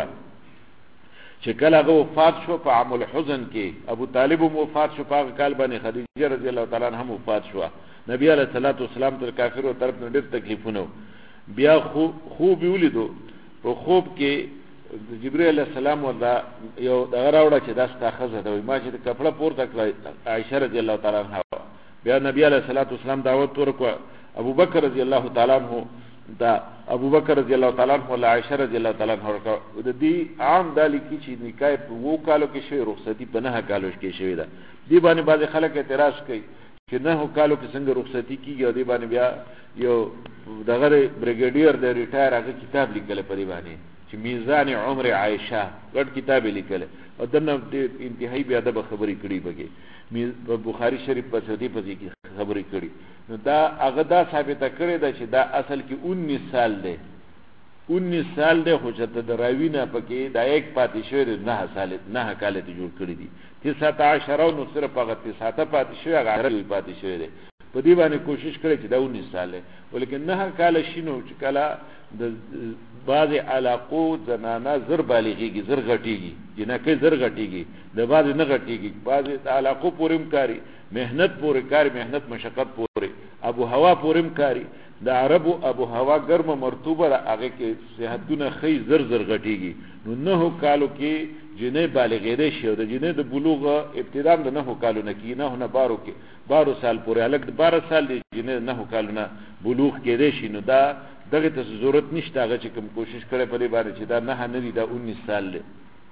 چې کله هغه وفات شو په عام الحزن کې ابو طالب وفات شو په کال باندې خدیجه رضی الله تعالی عنها وفات شو نبی علیہ الصلوۃ والسلام تر کافرو طرف نه ډېر تکلیفونه بیا خوب ولیدو په خوب کې جبرئیل علیہ السلام وردا یو دغه راوړه چې دا ستاخذ ده ما چې کپڑا پورته کړ عائشہ رضی الله تعالی عنها بیا نبی علیہ الصلوۃ والسلام دعوت ورکړ ابو بکر رضی الله تعالی عنہ دا ابو بکر رضی الله تعالی عنہ او عائشہ رضی الله تعالی عنہ ورکړ د دې عام دالی کی چې نکاح په وو کالو کې شوی رخصتی په نه کالو کې شوی ده دی باندې بعض خلک اعتراض کوي چې نه کالو کې څنګه رخصتی کیږي او دی باندې بیا یو دغه بریګیډیر د ریټایر هغه کتاب لیکل پرې باندې چې میزان عمر عائشہ ګډ کتاب لیکل او دنه انتهایی بیا د خبرې کړي بګي بخاری شریف په سدی په کې خبرې کړي نو دا هغه دا ثابته کړي دا چې دا اصل کې 19 سال دی 19 سال دی خو چې د راوینه پکې دا یک پاتې شوی 9 کال ته جوړ کړی دي 19 نو صرف هغه 9 پاتې شوی هغه پاتې شوی دی په دې باندې کوشش کړي چې دا 19 سال دی ولیکن 9 کال شینو چې کله د بعض علاقو زنانه زر بالغیږي زر غټیږي جنکه زر غټیږي د بعض نه غټیږي بعض علاقو پورم کاری مهنت پورې کاری مهنت مشقت پورې ابو هوا پورم کاری د عربو ابو هوا ګرم مرطوبه هغه کې صحتونه خی زر زر غټیږي نو 9 کالو کې جنې بالغې ده شي د جنې د بلوغ ابتدا د 9 کالو نه کې نه بارو کې 12 سال پورې الګ 12 سال دی جنې 9 کالو نه بلوغ کې ده شي نو دا دغه ته ضرورت نشته هغه چې کوم کوشش کړي په دې باندې چې دا نه دی دا 19 سال دی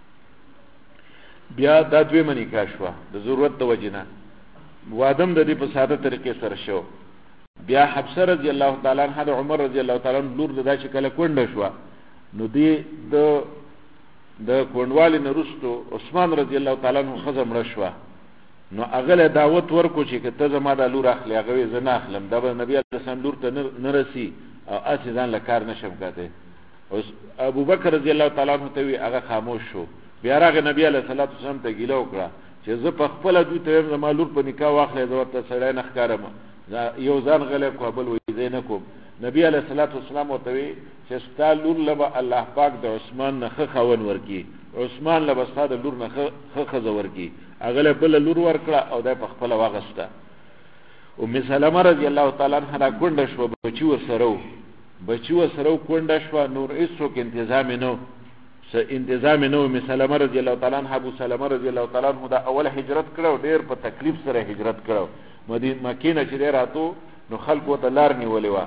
بیا دا دوی منی کاشوا د ضرورت د وجنه وادم د دې په ساده طریقې سره شو بیا حفصه رضی الله تعالی عنها د عمر رضی الله تعالی عنہ لور د چې کله کونډه شو نو دی د کونډوالي نرستو عثمان رضی الله تعالی عنہ خزم رشوا نو اغله دعوت ورکو چې ته زما د لور اخلي هغه زه نه اخلم دا نبی الله سم لور ته نرسي او اته ځان لکار نشم کاته ابو بکر رضی الله تعالی عنہ ته وی هغه خاموش شو بیا راغ نبی علیہ الصلوۃ والسلام ته ګیله وکړه چې زه په خپل دوی ته زما لور په نکاح واخلې زه ورته سړی نه ښکارم یو ځان غلې کوبل وې زینکم نبی علیہ الصلوۃ والسلام ورته وی چې ستا لور لبا الله پاک د عثمان نه خاون ورکی عثمان لبا ستا د لور نه خزه ورکی هغه بل لور ورکړه او د په خپل واغسته ام سلمہ رضی الله تعالی عنها کونډه شو بچی وسرو کونډه شو نور ایسو کې انتظام نو ام سلمہ رضی الله تعالی عنها ابو سلمہ رضی الله تعالی عنہ دا اول هجرت کړو ډیر په تکلیف سره هجرت کړو مدینه مکه نه چې راتو نو خلکو ته لار نیولې و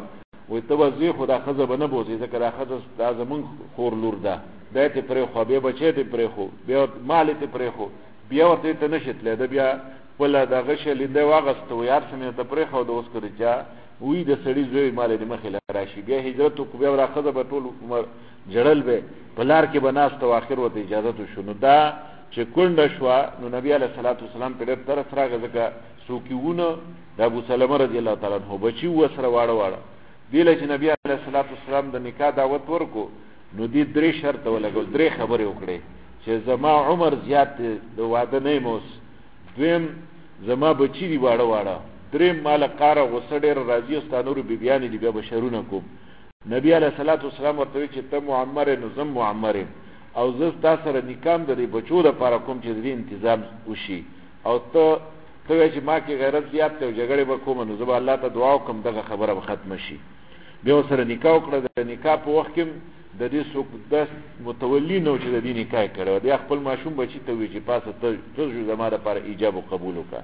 وای ته وځي خدا خزه بنه بوزي ځکه دا خزه دا زمون خور لور ده دا ته پرې خو به بچی ته پرې خو بیا مال ته پرې خو بیا ورته ته نشتله دا بیا ولا دا غشه لیدې واغست و یار سمې ته پرې خو د اوس کړی چا وی د سړی زوی مال دې مخې راشي بیا هجرت کو بیا راخذ به ټول عمر جړل به بلار کې بناست او اخر وته اجازه تو شنو دا چې کونډه شو نو نبی علیہ الصلوۃ والسلام په دې طرف راغی ځکه سوکیونه د ابو سلمہ رضی الله تعالی عنہ بچي وسره واړه دیله چې نبی علیہ الصلوۃ والسلام د نکاح دعوت ورکو نو دې درې شرط ولګول درې خبرې وکړي چې زما عمر زیات د واده نه موس دویم زما بچی دی واړه دریم مال قاره غسډر راضی استانور بیبیان دی بیا بشرونه کوم نبی علیہ الصلوۃ والسلام ورته چې ته معمر نظم معمر او زه تاسو سره نکام د بچو د لپاره کوم چې دې تنظیم وشي او ته چې ما کې غیرت زیات ته جګړه وکوم نو زه الله ته دعا وکم دغه خبره ختم شي بیا سره نکاح وکړه د نکاح په وخت کې د دې څوک د متولی نو چې د دې نکاح کړو د خپل ماشوم بچی ته وی چې پاسه ته زما لپاره ایجاب او قبول وکړه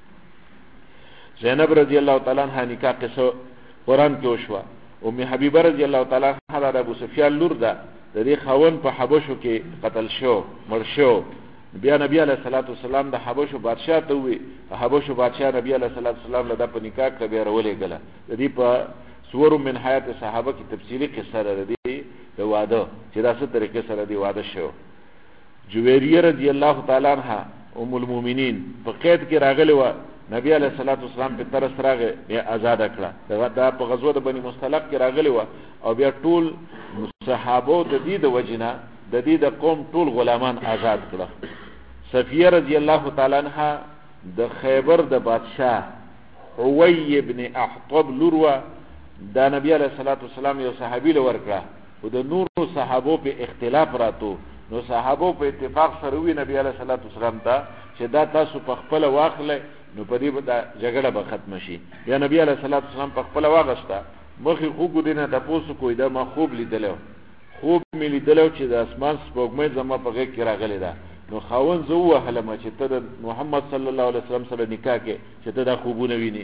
زینب رضی الله تعالی عنها نکاح قصه قران کې وشوه ام حبیبه رضی الله تعالی عنها د ابو سفیان لور ده د دې خاون په حبشو کې قتل شو مړ شو بیا نبی علیہ الصلوۃ والسلام د حبشو بادشاہ ته وی حبشو بادشاہ نبی علیہ الصلوۃ والسلام له په نکاح کې به ورولې غله د دې په سور من حیات صحابه کی تفصیلی قصه ده دی د واده چې داسې طریقې سره دی واده شو جویریه رضی الله تعالی عنها ام المؤمنین په قید کې راغلی و نبی علیہ الصلوۃ والسلام په طرف راغی بیا آزاد کړه دا په غزوه د بنی مصطلق کې راغلی و او بیا ټول صحابه د دې د وجنه د دې د قوم ټول غلامان آزاد کړه صفیه رضی الله تعالی عنها د خیبر د بادشاہ عوی ابن احطب لوروا دا نبی علیہ الصلوۃ والسلام یو صحابي له ورکړه او د نورو صحابو په اختلاف راتو نو صحابو په اتفاق سره وی نبی علیہ الصلوۃ والسلام ته چې دا تاسو په خپل واخلې نو په دې به جګړه به ختم شي یا نبی علیہ الصلوۃ والسلام په خپل واغسته مخې خو ګدینه د پوسو کوی دا ما خوب لیدلو خوب مې لیدلو چې د اسمان سپوږمۍ زما په غېږ کې راغلی ده نو خاون زه وهلم چې ته د محمد صلی الله علیه وسلم سره نکاح کې چې ته دا خوبونه ویني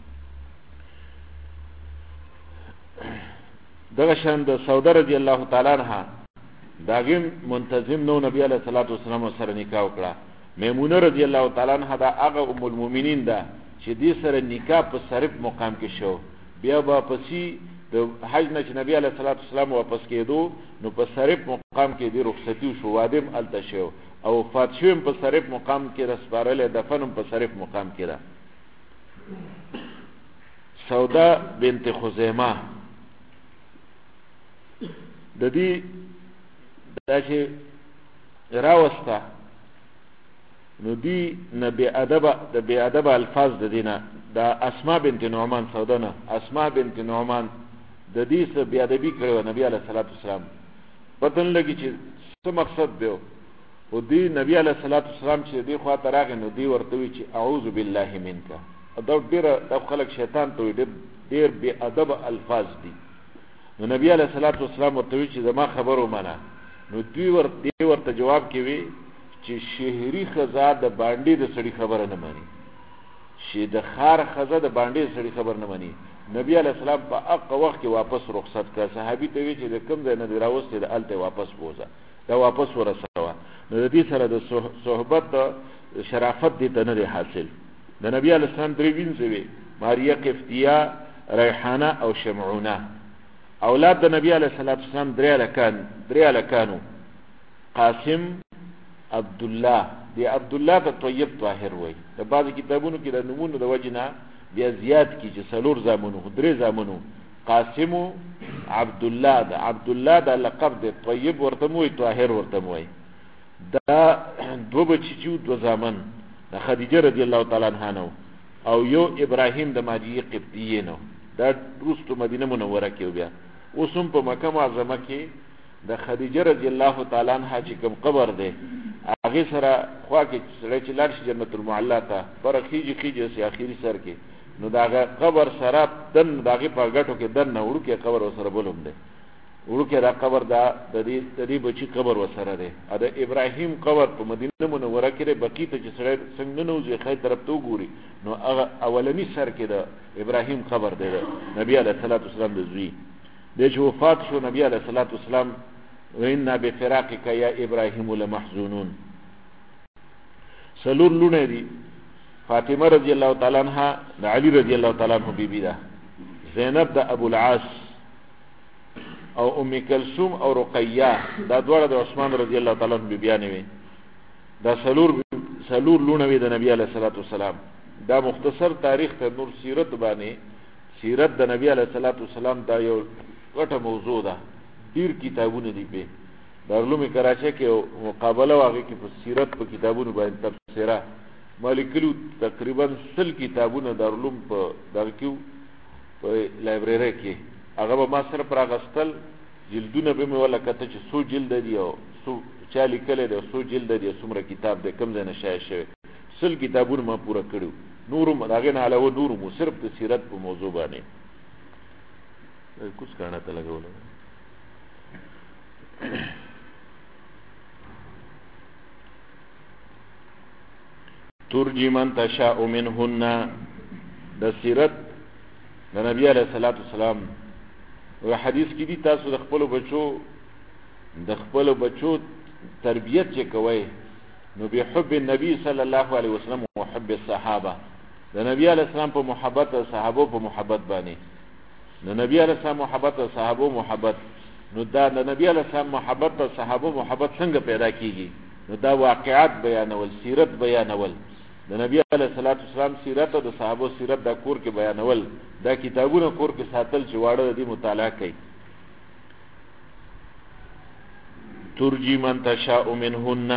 دغه شان د سوده رضی الله تعالی عنها داغه منتظم نو نبی علیہ الصلوۃ والسلام سره نکاح وکړه میمونه رضی الله تعالی عنها دا هغه ام المؤمنین ده چې دې سره نکاح په صرف مقام کې شو بیا واپسی د حج نه چې نبی علیہ الصلوۃ والسلام واپس کېدو نو په صرف مقام کې دی رخصتی شو وادم الته شو او فاطمه په صرف مقام کې رسپارل دفنم په صرف مقام کې ده سوده بنت خزیمه د دې چې راوسته نو دی نبی ادب الفاظ د دینه دا اسماء بنت نعمان سودانه اسماء بنت نعمان د دې څخه بیا ادبی کړو نبی علیہ الصلوۃ والسلام پتن لګی چې څه مقصد دی او دی نبی علیہ الصلوۃ والسلام چې دی خوا تراغ نو دی ورته وی چې اعوذ بالله منک دا ډیر د خلک شیطان ته ډیر بی ادب الفاظ دي نو نبی علیہ الصلوۃ والسلام ورته وی چې زما خبرو منه نو دی ورته جواب کوي چې شهري خزا د باندې د سړي خبره نه مانی چې د خار خزا د باندې د سړي خبر نه مانی نبی علیہ السلام په هغه وخت کې واپس رخصت کړ صحابي ته وی چې د کوم ځای نه راوسته د الته واپس بوزه دا واپس ورسوه نو د دې سره د صحبت شرافت دې ته نه حاصل د نبی علیہ السلام درې وینځوي ماریا قفتیه ریحانه او شمعونه اولاد د نبی علیہ السلام درې الکانو قاسم عبد الله دی عبد الله ته طیب طاهر وای د بعض کتابونو کې د نمونه د وجنه بیا زیات کی چې سلور زامنو درې زامنو قاسم عبد الله د لقب د طیب ورته وای طاهر ورته وای دا دو بچی چې دو زامن د خدیجه رضی الله تعالی عنها نو او یو ابراهیم د ماجی قبطیه نو دا روستو مدینه منوره کې بیا اوسم په مکه معظمه کې د خدیجه رضی الله تعالی عنها چې کوم قبر ده هغه سره خوا کې سره چې لار شي جنت المعلا ته پر خيږي سي اخیری سر کې نو داغه قبر سره دن داغه په غټو کې دن نه وړو کې قبر سره بولم ده ورکه دا قبر د دې بچی قبر وسره دی د ابراهیم قبر په مدینه منوره کې بقی ته چې سړی څنګه نه وځي خیر طرف ته وګوري نو هغه اولنی سر کې د ابراهیم قبر دی نبی علیه الصلاۃ والسلام د زوی د چې وفات شو نبی علیه الصلاۃ والسلام وإنا بفراقك يا ابراهيم لمحزونون سلور لونه دي فاطمه رضی الله تعالی عنها د علی رضی الله تعالی عنہ بیبی ده زینب د ابو العاص او ام کلثوم او رقیہ دا دوړه د عثمان رضی الله تعالی عنہ بیبیانې وي دا سلور لونه وي د نبی علیه الصلاۃ والسلام دا مختصر تاریخ ته نور سیرت باندې سیرت د نبی علیه الصلاۃ والسلام دا یو غټه موضوع ده ډیر کتابونه دي په دارالعلوم کراچۍ کې مقابله واغې کې په سیرت په کتابونو باندې تفسیره مالکلو تقریبا 100 کتابونه دارالعلوم په دغه کې په لایبرری کې هغه به ما سره پراغستل جلدونه به مې ولا کته چې 100 جلد دي او 100 چا لیکل دي 100 جلد دي څومره کتاب د کم ځای نه شایع شوی 100 کتابونه ما پوره کړو نور هغه نه علاوه نور مو صرف د سیرت په موضوع باندې कुछ कहना था लगा बोला ترجی من تشاء منهن د سیرت د نبی علیہ الصلوۃ والسلام او حدیث کې دي تاسو د خپل بچو تربیت چې کوي نو به حب النبي صلی الله علیه وسلم او حب الصحابه د نبی علیہ السلام په محبت او صحابه په محبت باندې نو نبی علیہ السلام محبت او صحابه محبت نو دا د نبی علیہ السلام محبت او صحابه محبت څنګه پیدا کیږي نو دا واقعات بیانول سیرت بیانول د نبی علیہ الصلوۃ والسلام سیرت او د صحابه سیرت دا کور کې بیانول دا کتابونه کور کې ساتل چې واړه دې مطالعه کوي ترجی من تشاء منهن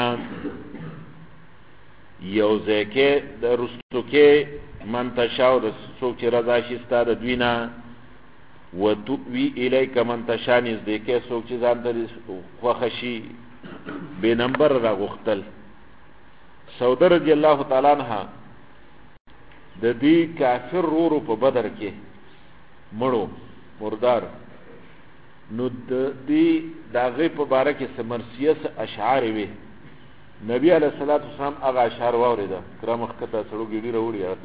یوزکه د رستوکه من تشاء د څوک چې رضا شي ستاره دوینا وتوی الیک من تشاء نزدیکه څوک چې ځان ته خوښشي به نمبر را غختل سوده رضی الله تعالی عنها د دې کافر ورو په بدر کې مړو مردار نو د دې داغه په باره کې سمرسیه اشعار وي نبی علیہ الصلوۃ والسلام هغه اشعار واوریدا کرامخ کته سړو ګډي وروړي راته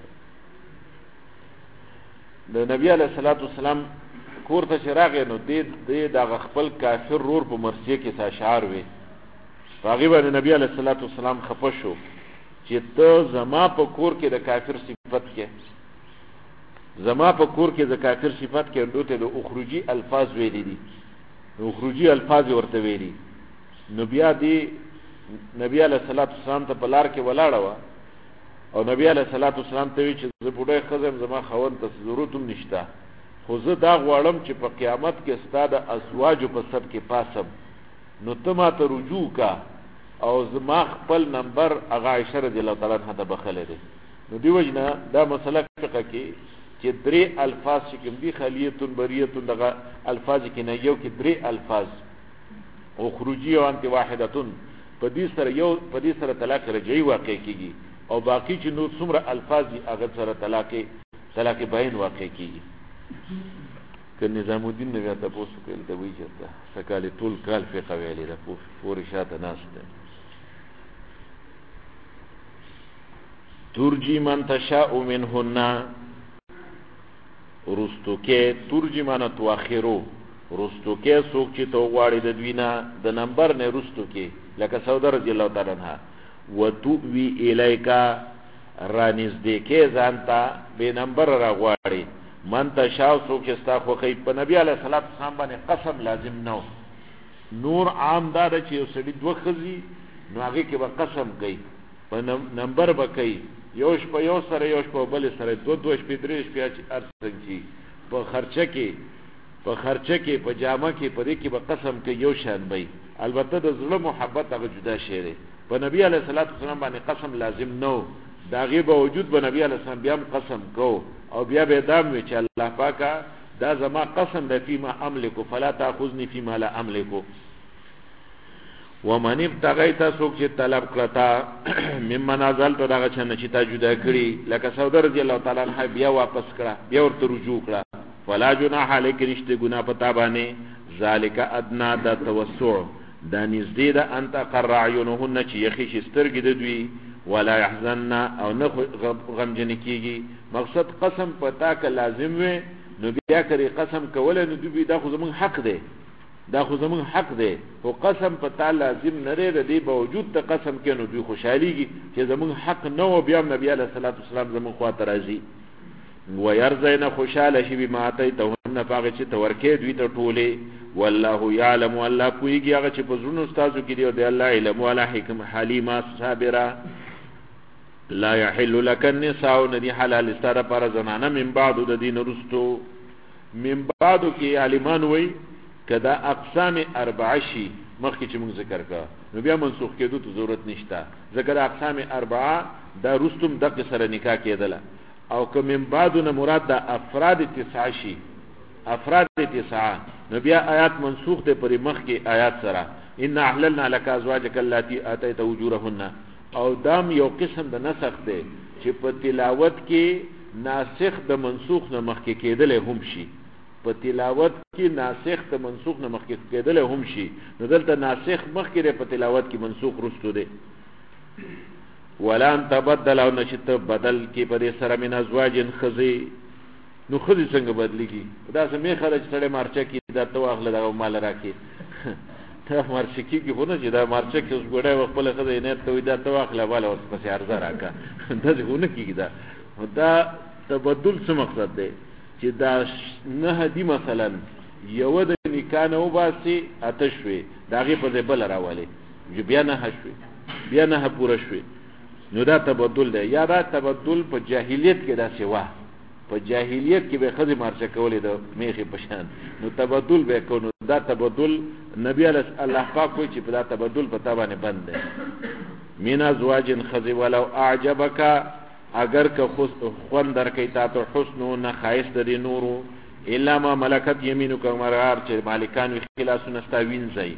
د نبی علیہ الصلوۃ والسلام کور ته چراغ نو دې دغه خپل کافر رور په مرسیه کې اشعار وي هغه باندې نبی علیہ الصلوۃ والسلام خپه شو چې ته زما په کور کې د کافر صفت کې زما په کور کې د کافر صفت کې دوته د اخروجی الفاظ ویلي دي اخروجی الفاظ ورته ویلي نو بیا دی نبی علیہ الصلوۃ والسلام ته بلار کې ولاړه و او نبی علیہ الصلوۃ والسلام ته وی چې زه بډای خزم زما خوند ته ضرورت هم نشته خو زه دا غواړم چې په قیامت کې ستاده ازواج په سب کې پاسم نو ته ما ته رجوع کا او زما خپل نمبر هغه عائشہ رضی الله تعالی عنها ته بخله دي نو دی وجنه دا مسله فقہ کې چې درې الفاظ چې کوم دي خلیتون بریتون دغه الفاظ کې نه یو کې درې الفاظ او خروجی او انت واحدتون په دې سره طلاق رجعي واقع کیږي او باقی چې نور څومره الفاظ دي هغه سره طلاق بین واقع کیږي که نظام الدین نو ته پوسو کول ته وی چرته سکاله ټول کال فقہ ویلې ده پورې شاته ناشته ترجی من تشاء منهن رستوکه ترجی من تواخرو رستوکه سوک چې تو غواړي د دوینا د نمبر نه رستوکه لکه سوده رضی الله تعالی عنها وتوی الیکا رانزدیکه ځانتا به نمبر را غواړي من تشاء سوک چې ستا خو خی په نبی علیہ الصلوۃ والسلام باندې قسم لازم نو نور عام دار چې یو سړي دوه خزي نو هغه کې به قسم کوي په نمبر به کوي یوش په یو سره یوش په بل سره دوه شپې درې شپې چې ارڅنګي په خرچه کې په جامه کې په دې کې به قسم کوي یو شان وي البته د زړه محبت هغه جدا شی دی په نبی علیہ الصلوۃ والسلام باندې قسم لازم نو داغه باوجود به نبی علیہ السلام بیا قسم کو او بیا به دام وی چې الله پاکا دا زما قسم د فيما املك فلا تاخذني فيما لا املك ومن ابتغيت سوق چې طلب کړتا ممن ازل ته دغه چې تا جدا کړی لکه سوده رضی الله تعالی عنہ بیا واپس کړه بیا ورته رجوع کړه فلا جناح علیک نشته ګناه پتا باندې ذالک ادنا دا توسع دا نزدې دا ان تقر اعینهن چې یخی چې سترګې د دوی ولا يحزن او نه غمجن کیږي. مقصد قسم پتا که لازم وي نو بیا کړي قسم کوله نو دوی دا خو زمون حق دی، دا خو زمون حق دی، او قسم پتا لازم نه لري د دې باوجود ته قسم کینو دوی خوشاليږي چې زمون حق نه و. بیا نبی علیہ الصلوۃ والسلام زمون خواته راځي ويرزين خوشاله شي بما اتيتهن فاغه چې تورکه دوی ته ټوله. والله يعلم الله کويږي هغه چې په زړونو استادو کې دی او دی الله علم ولا حکم حلیما صابره. لا يحل لك النساء ندي حلال استاره پر زنانه من بعد د دین رستو. من بعد کې عالمان وای کدا اقسام اربعه شي مخکې چې موږ ذکر کا نو بیا منسوخ کېدو ته ضرورت نشته، ذکر اقسام اربعه دا رستم دغه سره نکاح کېدله. او که من بعدونه مراد دا افراد تسعه شي، افراد تسعه نو بیا آیات منسوخ ده پر مخ کې آیات سره ان احللنا لك ازواجك اللاتي اتيت اجورهن. او دام یو قسم د نسخ ده چې په تلاوت کې ناسخ د منسوخ نه مخ کې کېدل هم شي، په تلاوت کې ناسخ د منسوخ نه مخ کې کېدل هم شي. نو دلته ناسخ مخ کې په تلاوت کې منسوخ رستو ده. ولا ان تبدل او نشته بدل کې په دې سره من ازواج خزي. نو خزي څنګه بدليږي؟ دا سمې خرج سره مارچه کې دا تواخله دا مال راکې ته مارچه کې کې ونه چې دا مارچه کې اوس ګړای خپل خزي نه ته دا تواخله والا اوس پسې ارزه راکا دا څنګه کېږي؟ دا تبدل څه مقصد دی چې دا نه دی مثلا یو د نکاح نه وباسي اتشوي داغه په ځای بل راولي چې بیا نه هشوي بیا نه پوره شوي. نو دا تبدل دی. یا دا تبدل په جاهلیت کې دا سیوا، په جاهلیت کې به خزي مارچه کولې د میخي پشان، نو تبدل به کو. نو دا تبدل نبی علیہ الله پاک کوئی چې په دا تبدل په تابانه بند دی. من ازواج خزي ولو اعجبک اگر که خوند درکې تا ته حسن نه خایس د نورو الا ما ملکت یمینک مرار چې مالکان وی خلاصونه استاوینځي.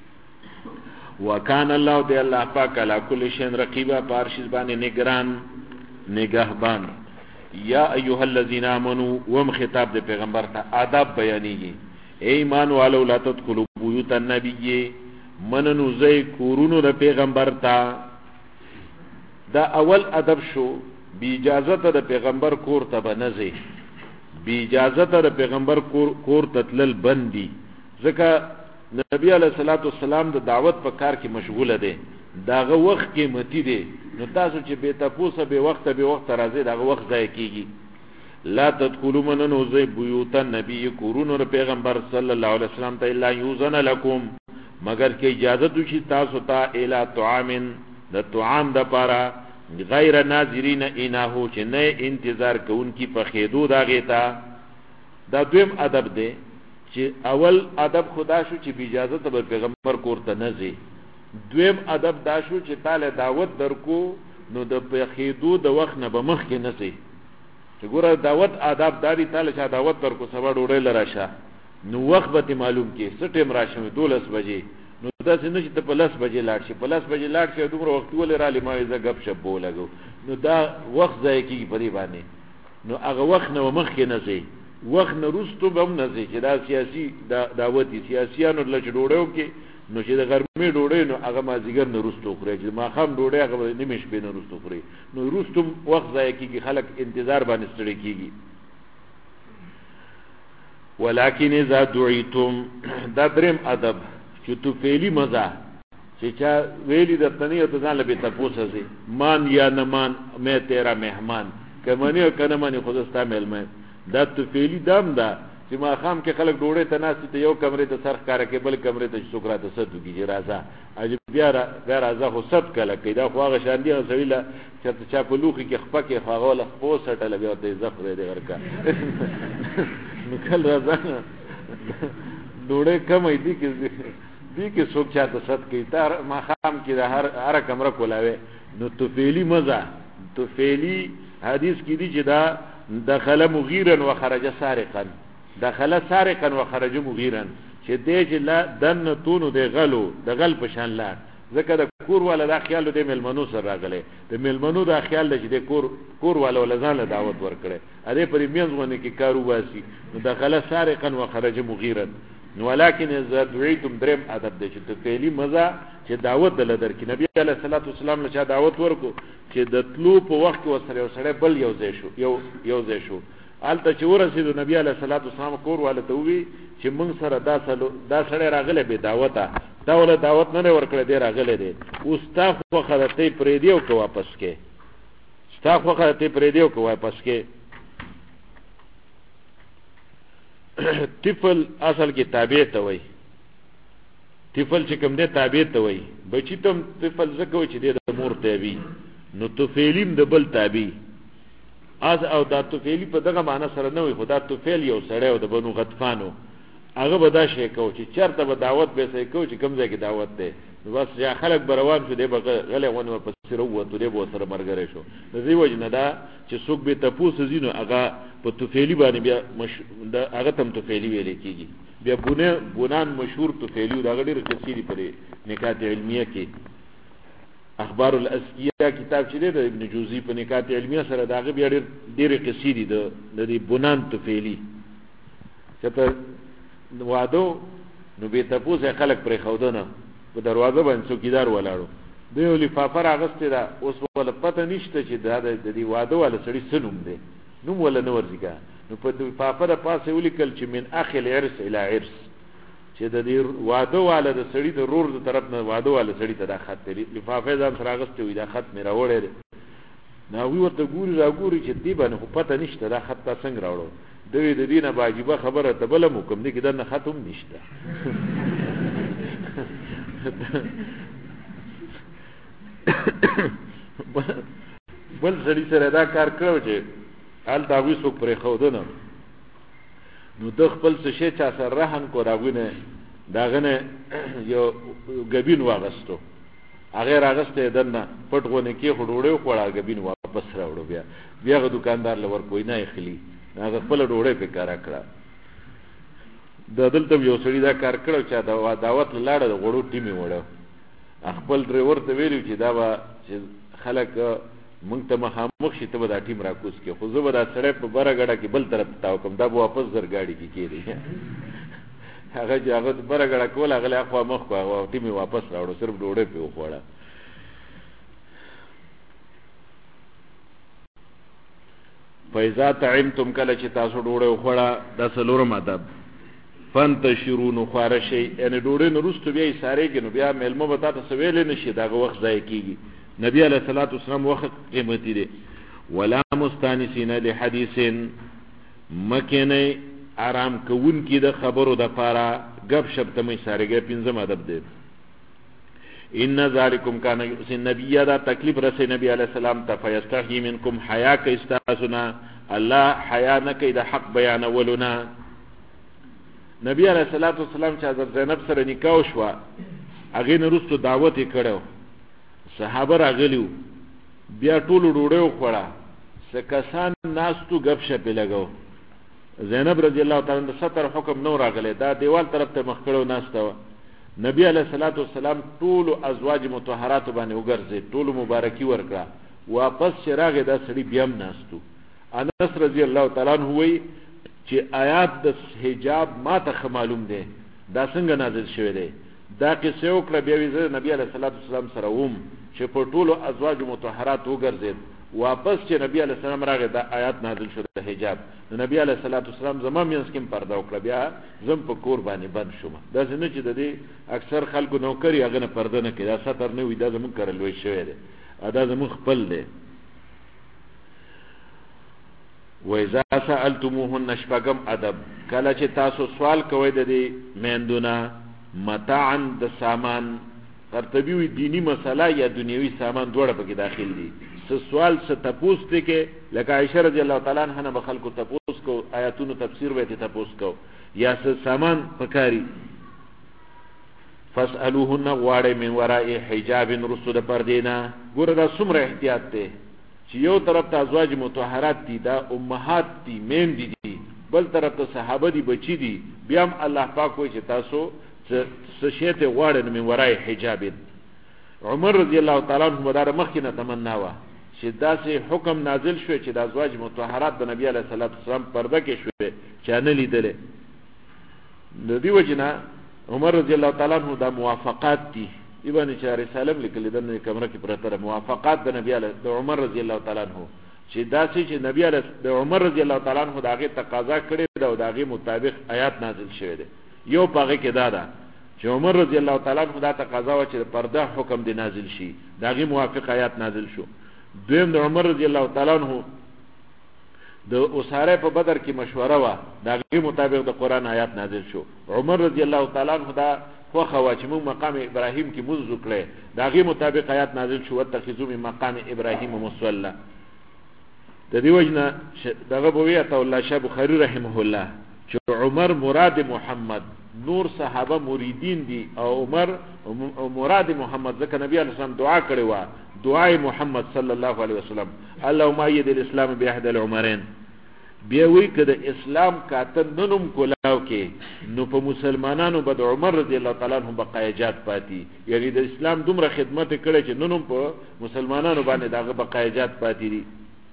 وکان الله دی الله پاک علی کل شیء رقیبا پارشز باندې نگران نگهبان. یا ایها الذین آمنوا وم خطاب د پیغمبر ته آداب بیانېږي. ای ایمان والو لا تدخلوا بیوت النبی مننو زئی کورونو د پیغمبر ته. دا اول ادب شو بی اجازه ته د پیغمبر کور ته بنځي، بی اجازه ته د پیغمبر کور ته تلل بندي. ځکه نبی علیہ الصلوۃ والسلام د دعوت په کار کې مشغوله دی، داغه وخت قیمتي دی. نو تاسو چې به تاسو به وخت راځي داغه وخت ضایع کیږي. لا تدخلوا من نوزي بیوت النبی کورونو د پیغمبر صلی الله علیه وسلم ته الا یوزن لكم مگر کې اجازه دوی تاسو ته الی طعام د طعام د پاره غیر ناظرین انه چې نه انتظار کوونکی په خېدو داغه تا. دا دویم ادب دی چې اول ادب خدا شو چې اجازه ته پیغمبر کورته نه زی. دویم ادب دا شو چې تعالی دعوت درکو نو د خېدو د وخت نه به مخ کې نه زی. چې ګوره دعوت آداب داری تعالی چې دعوت درکو سبا ډوړې لراشه نو وخت به معلوم کې سټیم راشه 12 بجې. نو دا څنګه چې په 10 بجې لاړ شي، په 10 بجې لاړ شي دومره وخت ولې را لمای ز غب شپ بولګو. نو دا وخت ځای کیږي په دې باندې. نو هغه وخت نو مخ کې نه زی، وخت نه رستو به هم نه زی چې دا سیاسي دعوتي سیاسيانو لچ ډوړو کې نو چې د غرمې ډوړې نو هغه ما زیګر نه رستو خوري چې ما خام ډوړې هغه نیمه شپې نه رستو خوري. نو رستم وخت ځای کیږي، خلک انتظار باندې ستړي کیږي. ولکن اذا دعیتم دا دریم ادب چې تو فعلی مزه چې چا ویلی د تنیه ته ځان لبي تاسو سي مان یا نه مان مې تیرا مهمان کمنه کنه مانی خود استا ملمه. دا تو فعلی دام دا چې ما خام کې خلک ډوړې ته ناس ته یو کمرې ته سرخ کار کې بل کمرې ته سوکرات صدو کې راځه اج بیا راځه خو صد کله کې دا خو هغه شان دی سویلا چې چا په لوخي کې خپه کې خاغله خو سټل بیا ته زفر دی ورکا نو کله راځه ډوړې کمې دي کې څوک چاته صد کې تر ما خام کې هر کمره کولاوي. نو تو فعلی مزه تو فعلی حدیث کې دي چې دا دخل مغیرا وخرج سارقا، دخل سارقا وخرج مغیرا چې دې چې لا دن تونو د غلو د غل په شان لا ځکه د کور والا د خیال د ملمنو سره راغله د ملمنو د خیال چې د کور والا ولزان دعوت ورکړي ا دې پرې میانځونه کې کارو واسي. نو دخل سارقا وخرج مغیرا ولکن اذا دعیتم درم ادب دی چې فعلی مزه چې دعوت دل درکې نبی علیه الصلاۃ والسلام له دعوت ورکو چې د تلو په وخت وسره سره بل یو ځای شو الته چې ورسېدو نبی علیه الصلاۃ والسلام کور والا ته وی چې موږ سره دا سره راغله به دعوته دا ول دعوت نه ورکړه دی راغله دی اوس تا خو خلته پرې دیو کو واپس کې ستا خو خلته پرې دیو کو واپس کې طفل اصل کې تابع ته وای طفل چې کوم دی تابع ته وای بچی تم طفل زکه چې د مور تابع نو طفیلیم د بل تابع از او دا طفیلی په دغه معنی سره نه وي خدا طفیل یو سړی او د بنو غطفانو هغه به دا شی کو چې چرته به دعوت به سې کو چې کوم ځای کې دعوت ده نو بس یا خلک بروان شو دی به غلې ونه په سره وته دی به سره مرګره شو د دې وجه نه دا چې څوک به تاسو زینو هغه په طفیلی باندې بیا هغه تم طفیلی ویل کیږي بیا بونان مشهور طفیلی دا غډیر کثیری پرې نکات علمیه کې اخبار الاسکیه کتاب چې د ابن جوزی په نکات علمیه سره داغه بیا ډېر کثیری د دې بونان طفیلی چې وادو نو به تاسو خلک پرې خودنه په دروازه باندې څوکیدار ولاړو دوی لفافه راغسته دا اوس ول پته نشته چې دا د دې واده ول سړی سنوم دی نوم ول نه ورځيګا نو په لفافه د پاسه ولیکل چې من اخل عرس الى عرس چې د دې واده ول د سړی د رور د طرف نه واده ول سړی ته دا خط لفافه ځان راغسته وي دا خط مې راوړل نو وی ورته ګوري چې دی باندې پته نشته دا خط څنګه راوړو دوی د دینه واجبہ خبره ته بل مو کوم دي کې دا ختم نشته بل سړي سره دا کار کړو چې حال دا وې څوک پرې خودنه نو د خپل څه شي چا سره رهن کو داغنه یو غبین واغستو هغه راغسته دنه پټغونه کې خډوړې خوړا غبین واپس راوړو بیا غو دکاندار لور کوی نه اخلي هغه خپل ډوړې په کار کړه د دلته یو سړي دا کار کړو چې دا دعوت لاړه د غړو ټیمي وړو خپل ډرایور ته ویلو چې دا به خلک مونږ ته مخامخ شي ته به دا ټیم راکوس کې خو زه به دا سړی په بره ګډه کې بل طرف تاو کوم دا به واپس زر ګاډي کې کېدی هغه چې هغه بره ګډه کول هغه له خوا مخ کو هغه ټیم واپس راوړو صرف ډوړې په وخوړه فایزا تعمتم کله چې تاسو ډوړې وخوړه د سلورم ادب فانتشرون خارشی یعنی ډوړې نو رستو بیا یې ساريږي نو بیا ملمو به تاسو ویل نشي داغه وخت ځای کیږي نبی علیہ الصلوۃ والسلام وخت قیمتي دی ولا مستانسین لحدیث مکنه آرام کوون کی د خبرو د پاره غب شپ ته مې ساريږي پنځم ادب دی ان ذالکم کان النبی دا تکلیف رسې نبی علیہ السلام ته فیستحی منکم حیا ک استاسنا الله حیا نه کې د حق بیان ولنا نبی علیہ الصلوۃ والسلام چې حضرت زینب سره نکاح شو هغه نورستو دعوت یې کړو صحابه راغلیو بیا ټول ډوړې وخوړه سکسان ناستو غب شپ لګاو زینب رضی الله تعالی عنها ستر حکم نو راغله دا دیوال طرف ته مخ کړو ناستو نبی علیہ الصلوۃ والسلام ټول ازواج مطهرات باندې وګرځي ټول مبارکي ورکړه واپس چراغ د سړي بیام ناستو انس رضی الله تعالی عنہ وی چې آیات د حجاب ما ته معلوم دي دا څنګه نازل شوی دی دا قصه وکړه بیا وی نبی علیہ الصلوۃ والسلام سره ووم چې په ټول ازواج مطهرات وګرځي واپس چې نبی علیہ السلام راغی دا آیات نازل شو د حجاب نبی علیہ الصلوۃ والسلام زما مینس کې پرده وکړه بیا زم په کور باندې بند شوم دا څنګه چې د دې اکثر خلکو نوکری هغه نه پرده نه کړي دا ستر نه وي دا زموږ کړلوي شوی دی دا زموږ خپل دی وَإِذَا سَأَلْتُمُوهُنَّ شْفَقَمْ ادب کله چې تاسو سوال کوئ د دې میندونه متاعا د سامان ترتبی وی دینی مسله یا دنیوي سامان دواړه پکې داخل دي سوال څه تپوس دي کې لکه عائشہ رضی الله تعالی عنها نه بخل کو تپوس کو آیاتونو تفسیر وته تپوس کو یا څه سامان پکاري فاسالوهن غواړي من وراء حجاب رسول پردینا ګوره دا څومره احتیاط دی چې یو طرف ته ازواج مطهرات دي دا امهات دي مین دي بل طرف ته صحابه دي بچی دي بیا هم الله پاک وایي چې تاسو څه شی ته غواړئ من وراء حجاب عمر رضی الله تعالی عنہ مدار مخینه تمنا وا چې داسې حکم نازل شو چې د ازواج مطهرات د نبی علیہ الصلوۃ والسلام پرده کې شوه چې نه لیدل د دې وجنه عمر رضی الله تعالی عنہ دا موافقات دي ابن چار سالم لیکل د کمره کې پرته موافقات د نبی علی د عمر رضی الله تعالی عنہ چې دا چې نبی علی د عمر رضی الله تعالی عنہ داغه تقاضا کړی دا او داغه مطابق آیات نازل شوه دي یو پاغه کې دا چې عمر رضی الله تعالی عنہ دا تقاضا و چې پرده حکم دی نازل شي داغه موافق آیات نازل شو دویم د عمر رضی الله تعالی عنہ د اساره په بدر کې مشوره وا داغه مطابق د قران آیات نازل شو عمر رضی الله تعالی عنہ دا خو خوا چې موږ مقام ابراهیم کې موږ ذکرې داغه مطابق آیات نازل شو وتخذو من مقام ابراهیم مصلی د دې وجنه دغه بویه ته الله شاه بخاری رحمه الله چې عمر مراد محمد نور صحابه مریدین دي او عمر مراد محمد ځکه نبی علیه السلام دعا کړې و دعای محمد صلی الله علیه وسلم اللهم ايد الاسلام باحد العمرين بیا وی کده اسلام کاته ننوم کولاو کې نو په مسلمانانو بد عمر رضی الله تعالی عنہ بقایجات پاتی یعنی د اسلام دومره خدمت کړي چې ننوم په مسلمانانو باندې دغه بقایجات پاتی دي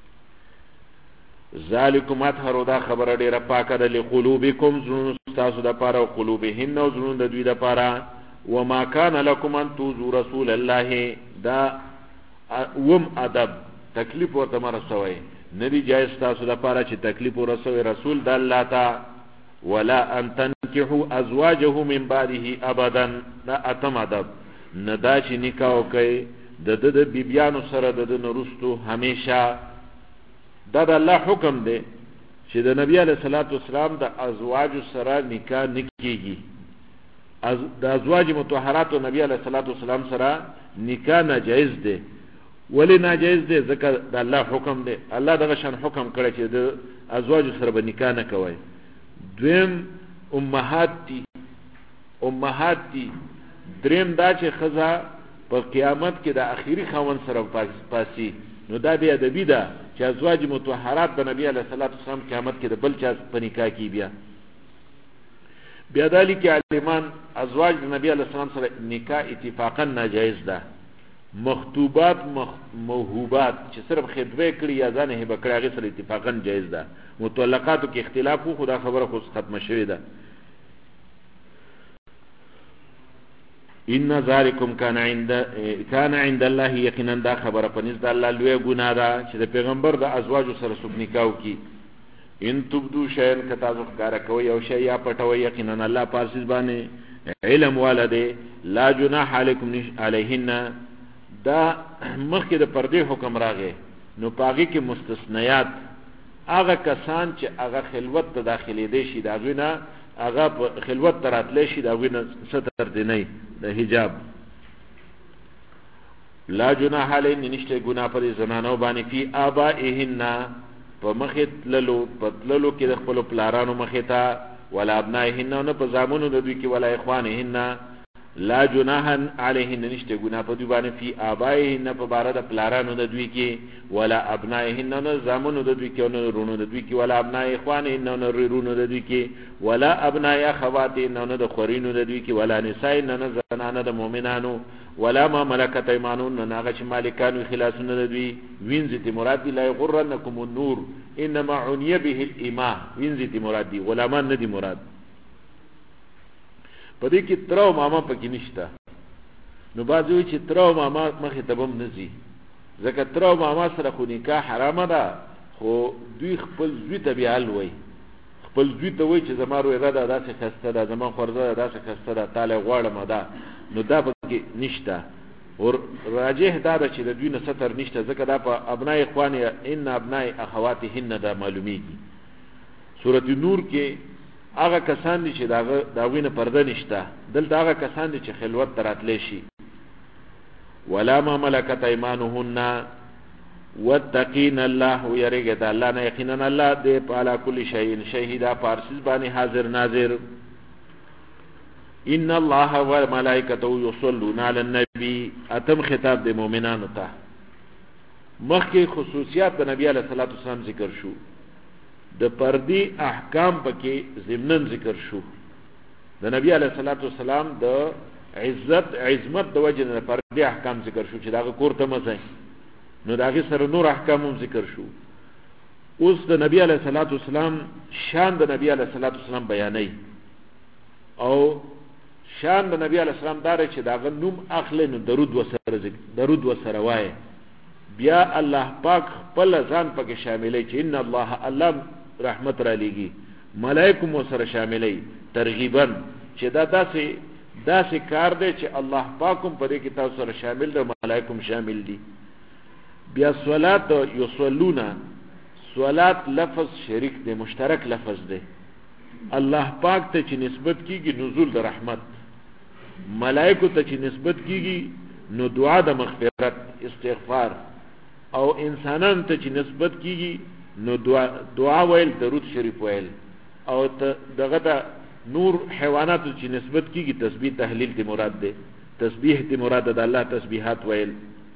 ذالکم اطهر دا خبر ډیره پاکه ده لقلوبکم زنون تاسو د پاره او قلوبهن او زنون د دوی د پاره وما كان لكم ان تؤذوا رسول الله دا وم ادب تکلیف ورته مرسوي ندی جایز تاسو د پاره چې تکلیف ورسوي رسول د الله تا ولا ان تنكحوا ازواجه من بعده ابدا دا اتم ادب ندا چې نکاح کوي د بیبيانو سره د نورستو همیشه دا د الله حکم دی چې د نبی علیه الصلاۃ والسلام د ازواج سره نکاح نکېږي د ازواج مطهرات او نبی علیه الصلاۃ والسلام سره نکاح ناجایز دی ولی ناجایز دی ځکه د الله حکم دی الله دغه شان حکم کړی چې د ازواج سره به نکاح نه کوي دویم امهات دي دریم دا چې خزا په قیامت کې د اخیری خاوند سره پاسي نو دا بیا د بیدا چې ازواج مطهرات د نبی علیه الصلاۃ والسلام قیامت کې د بل چا په نکاح کې بیا دالی کې عالمان ازواج د نبی علیه السلام سره نکاح اتفاقا ناجایز ده مخطوبات موهوبات چې صرف خطبه کړي یا ځان هبه کړي هغه سره اتفاقا جایز ده مطلقاتو کې اختلاف خو دا خبره خو ختمه شوې ده ان ذالکم کان عند الله یقینا دا خبره پنځ د الله لوی ګناه ده چې د پیغمبر د ازواج سره سب نکاح کی ان تبدو شیئا کتا ذکر کوي او شی یا پټوي یقینا الله پارسیز باندې علم والده لا جناح علیکم علیهن دا مخکې د پردې حکم راغی نو پاغي کې مستثنیات هغه کسان چې هغه خلوت ته داخلي دي شي دا غوینه هغه خلوت تراتلی شي دا غوینه ستر دی نه د حجاب لا جناح علیهن نشته ګناه پر زنانو باندې فی آبائهن په مخت للو پتللو کې د خپل پلارانو مخته ولا ابنائهن نو په زامنو د دوی کې ولا اخوانهن لا جناح علیهن نشته ګناه په دوی باندې فی آبائهن په بار د پلارانو د دوی کې ولا ابنائهن نو زامنو د دوی کې نو رونو د دوی کې ولا ابناء اخوانهن نو رونو د دوی کې ولا ابناء اخواتهن نو د خورینو د دوی کې ولا نسائن نو زنانه د مؤمنانو ولا ما ملکت ایمانون ناغه چې مالکانو خلاصونه د دوی وینځت مراد دی لا یغرنکم النور انما عنی به الایمان وینځت مراد دی غلامان نه دی مراد په دې کې ترو ماما پکې نشته نو بازوی چې ترو ماما مخه تبم نزي ځکه ترو ماما سره خو نکاح حرامه ده خو دوی خپل زوی ته بیا لوي خپل زوی ته وای چې زمارو اراده داسې خسته ده زما خورزه داسې خسته ده تعالی غواړم ده نو دا پکې نشته ور راجح دا چې د دوی نه ستر نشته ځکه دا په ابنای اخوانی ان ابنای اخواتهن دا معلومیږي سورۃ نور کې هغه کسان دي چې دا وینه پرده نشته دلته هغه کسان دي چې خلوت تراتلی شي ولا ما ملکت ایمانهن واتقین الله یریګه د الله نه یقینا الله دې په اعلی کل شیء شهیدا پارسیز باندې حاضر ناظر ان الله والملائکته یصلون علی النبی اتم خطاب د مؤمنانو ته مخکې خصوصیات د نبی علیه الصلاۃ والسلام ذکر شو د پردی احکام پکې ضمنن ذکر شو د نبی علیه الصلاۃ والسلام د عظمت د وجه نه پردی احکام ذکر شو چې دا کور ته مزه نو داغه سره نور احکام هم ذکر شو اوس د نبی علیه الصلاۃ والسلام شان د نبی علیه الصلاۃ والسلام بیانې او شان د نبی علیہ السلام دار چې دا نوم اخلي نو درود وسره وای بیا الله پاک خپل ځان پکې شاملې چې ان الله رحمت را لېږي ملائکه مو سره شاملې ترغیبا چې دا داسې کار دی چې الله پاکم په دې کې تاسو سره شامل دي ملائکه شامل دي. بیا صلات یصلون صلات لفظ شریک دی مشترک لفظ دی الله پاک ته چې نسبت کیږي نزول د رحمت ملائکه ته چې نسبت کیږي نو دعا د مغفرت استغفار او انسانان ته چې نسبت کیږي نو دعا ویل درود شریف ویل او دغه د نور حیوانات چې نسبت کیږي تسبیح تهلیل دی مراد دی تسبیح دی مراد د الله تسبیحات ویل.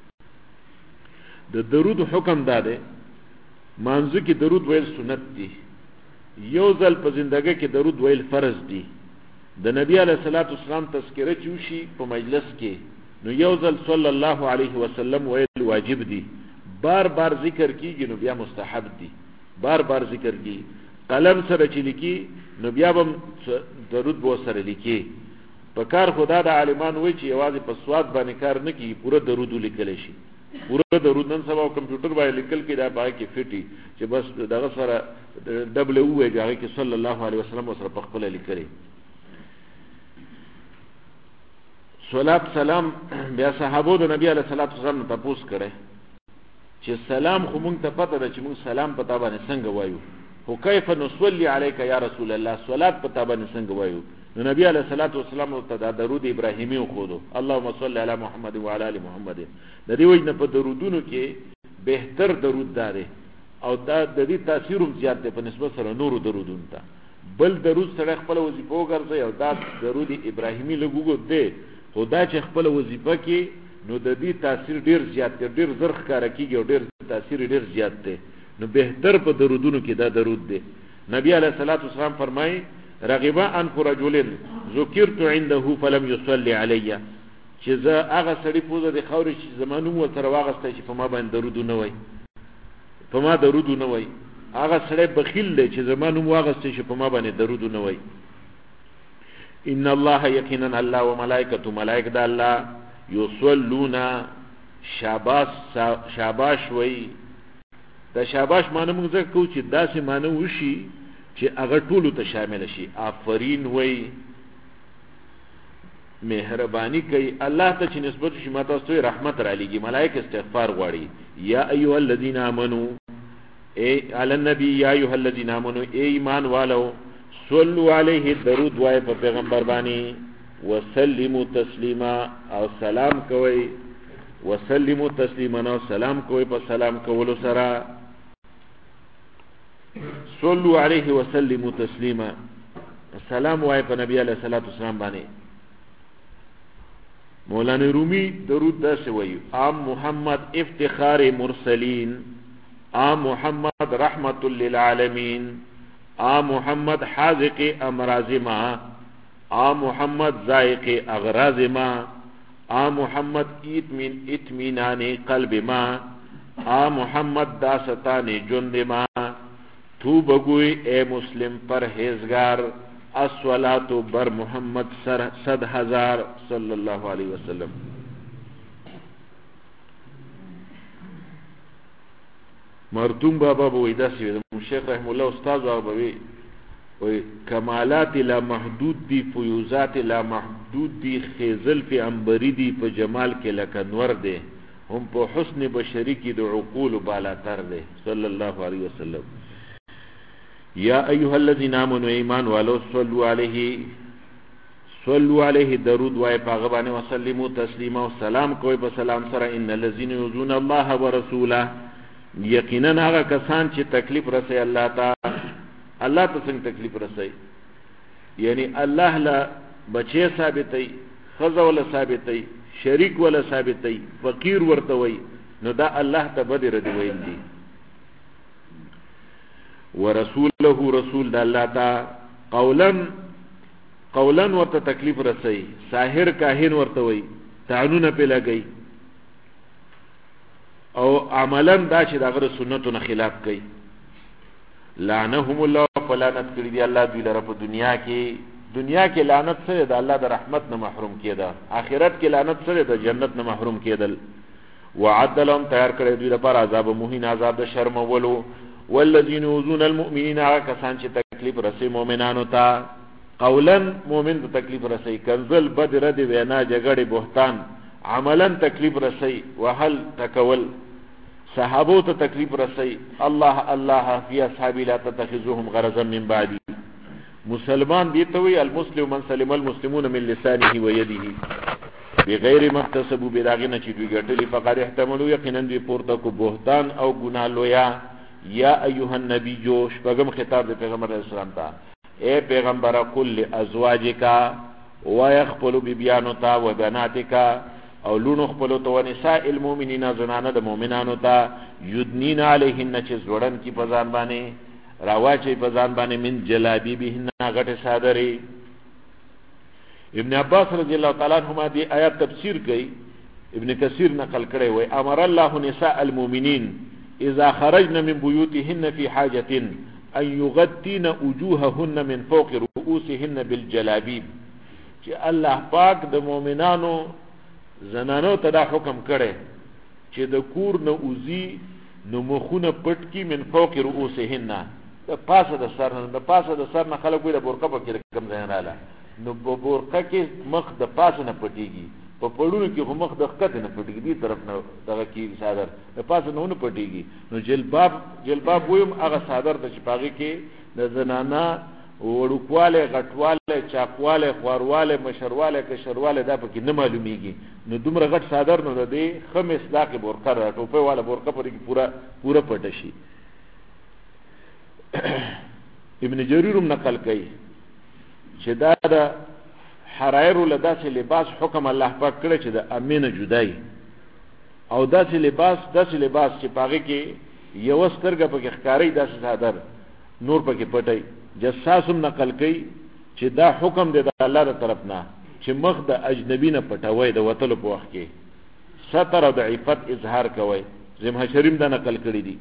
د درود حکم داده مانځ کې درود ویل سنت دی یو ځل په زندګۍ کې درود ویل فرض دی د نبی علیه الصلاۃ والسلام تذکرہ چوشي په مجلس کې نو یو ځل صلی الله علیه وسلم ویل واجب دی بار بار ذکر کیږي نو بیا مستحب دی بار بار ذکر کی قلم سره چې لیکي نو بیا هم درود بو سره لیکي په کار خدا د عالمان وای چې یوازې په سواد باندې کار نه کی پوره درود لیکل شي پوره درود نن سبا کمپیوټر باندې لیکل کې دا پای کې فټي چې بس دغه سره ډبل وای هغه کې صلی الله علیه وسلم سره په خپل لیکلي صلات سلام بیا صحابو د نبی علیه الصلاۃ والسلام ته تاسو کړه چې سلام خو مونږ ته پته ده چې مونږ سلام پتا باندې څنګه وایو هو کیف نصلی علیک یا رسول الله صلات پتا باندې څنګه وایو نو نبی علیه الصلاۃ والسلام ته د درود ابراهیمی خو دو اللهم صل علی محمد وعلى ال محمد د دې وجه په درودونو کې بهتر درود داره او دا د دې تاثیر زیات دی په نسبت سره نورو درودونو ته بل درود سره خپل وظیفه وګرځي او دا درود ابراهیمی لګوګو دی خدا چې خپل وظیفه کې نو د دې تاثیر ډیر زیات دی ډیر زرخ کار کیږي او ډیر تاثیر ډیر زیات دی نو بهتر په درودونو کې دا درود دی. نبی علیه الصلاۃ والسلام فرمایي رغبا ان رجل ذکرت عنده فلم يصلي علي چې زه هغه سړی پوزه د خوري چې زمانو مو سره واغسته چې په ما باندې درود نه وای په ما درود نه وای هغه سړی بخیل دی چې زمانو مو واغسته چې په ما باندې درود نه وای. ان الله یقینا الله وملائکته ملائکه د الله یصلون شاباش وای د شاباش معنی موږ ځکه کو چې داسې معنی وشي چې هغه ټولو ته شامل شي آفرین وای مهربانی کوي الله ته چې نسبت شي ماته ستوي رحمت را لېږي ملائکه استغفار غواړي یا ایها الذین آمنو ای علی النبی یا ایها الذین آمنو ای ایمان والو صلوا علیه درود وای په پیغمبر باندې وسلموا تسلیما او سلام کوي وسلموا تسلیما او سلام کوي په سلام کولو سره صلوا علیه وسلموا تسلیما سلام وای په نبی علیہ الصلوۃ والسلام باندې. مولانا رومی درود داسې وایي عام محمد افتخار مرسلین عام محمد رحمت للعالمین عام محمد حاذق امراض ما عام محمد ذائق اغراض ما عام محمد اطمینان قلب ما عام محمد داستان جند ما تو بگوی اے مسلم پرہیزگار الصلاۃ بر محمد 100,000 صلی اللہ علیہ وسلم. مرتوم بابا بوی داسی شیخ رحم الله استاد بابا وی کمالات لا محدود دی فیوزات لا محدود دی خیزل فی انبری دی په جمال کې لکه نور دی هم په حسن بشری کې د عقول بالاتر دی صلی الله علیه وسلم. یا ایها الذین آمنوا ایمان والو صلوا علیه درود وای پاغه باندې وسلموا تسلیما او سلام کوي په سلام سره ان الذين يؤذون الله ورسوله یقینا هغه کسان چې تکلیف رسي الله ته څنګه تکلیف رسي یعنی الله لا بچي ثابتي خزه ولا ثابتي شریک ولا ثابتي فقیر ورته وي نو دا الله ته بدر دی ویل دي ورسوله رسول د الله تا قولا ورته تکلیف رسي ساحر کاهن ورته وي تعانونه په لګي او عملا دا چې دغه سنتونو خلاف کوي لعنهم الله فلعنت کړی دی الله دوی لره په دنیا کې دنیا کې لعنت سره د الله د رحمت نه محروم کېده، آخرت کې لعنت سره د جنت نه محروم کېدل. وعد لهم تیار کړی دوی لپاره عذاب مهین، عذاب د شرمولو. والذین یؤذون المؤمنین، هغه کسان چې تکلیف رسي مؤمنانو ته، قولا مؤمن ته تکلیف رسي، کنزل بد رد وینا جګړې بهتان، عملا تکلیف رسي، وهل تکول صحابو ته تکلیف رسي. الله الله فی اصحابی لا تتخذوهم غرضا من بعدی. مسلمان دی ته وی المسلم من سلم المسلمون من لسانه و یده بغیر ما اکتسبوا، بداغنه چې دوی ګټلی، فقد احتملوا یقینا دوی پورته کو بهتان او ګناه لویا. یا ایها النبی، جو شپږم خطاب د پیغمبر علیه السلام ته، اے پیغمبر قل ازواجک و يخپل ببیانتا و بناتک، او لونو خپلو ته، و نساء المؤمنین، زنانه د مؤمنانو ته، یدنین علیهن، چې زوړن کی پزان باندې راواچي پزان باندې، من جلابیبهن، غټه صادری. ابن عباس رضی الله تعالی عنہما دی آیات تفسیر کوي، ابن کثیر نقل کړي وي، امر الله نساء المؤمنین اذا خرجن من بيوتهن في حاجه ان يغطين وجوههن من فوق رؤوسهن بالجلابيب، چې الله پاک د مؤمنانو زنانو ته دا حکم کړي چې د کور نه اوزي نو مخونه پټ کی من فوق رؤوسهن، د پاسه د سر نه، د پاسه د سر نه خلک وي د بورقه په کې کم ځای نه رااله، نو په بورقه کې مخ د پاسه نه پټيږي، په پړونو کې خو مخ د خکته نه پټيږي، دې طرف نه دغه کې صادر د پاسه نه پټيږي. نو جلباب ویم هغه صادر د چپاغي کې د زنانا وړوکواله، غټواله، چاقواله، خوارواله، مشرواله، کشرواله دا پکې نه معلومیږي. نو دومره غټ صادر نو د دې خمس داقه بورقه را ټوپه والا بورقه پرې پورا پټ شي. ابن جرير نقل کوي چې دا د حرایر ولداسه لباس حکم الله پاک کړی چې د امینه جدای، او داسې لباس چې پاغه کې یو سترګه پکې ښکاری، داسې صادر نور پکې پټي. جساسم نقل کوي چې دا حکم دی د الله تر طرف نه چې مخ د اجنبی نه پټوي د وتلو په وخت کې، ستر او د عفت اظهار کوي. زمه شریم دا نقل کړی دي.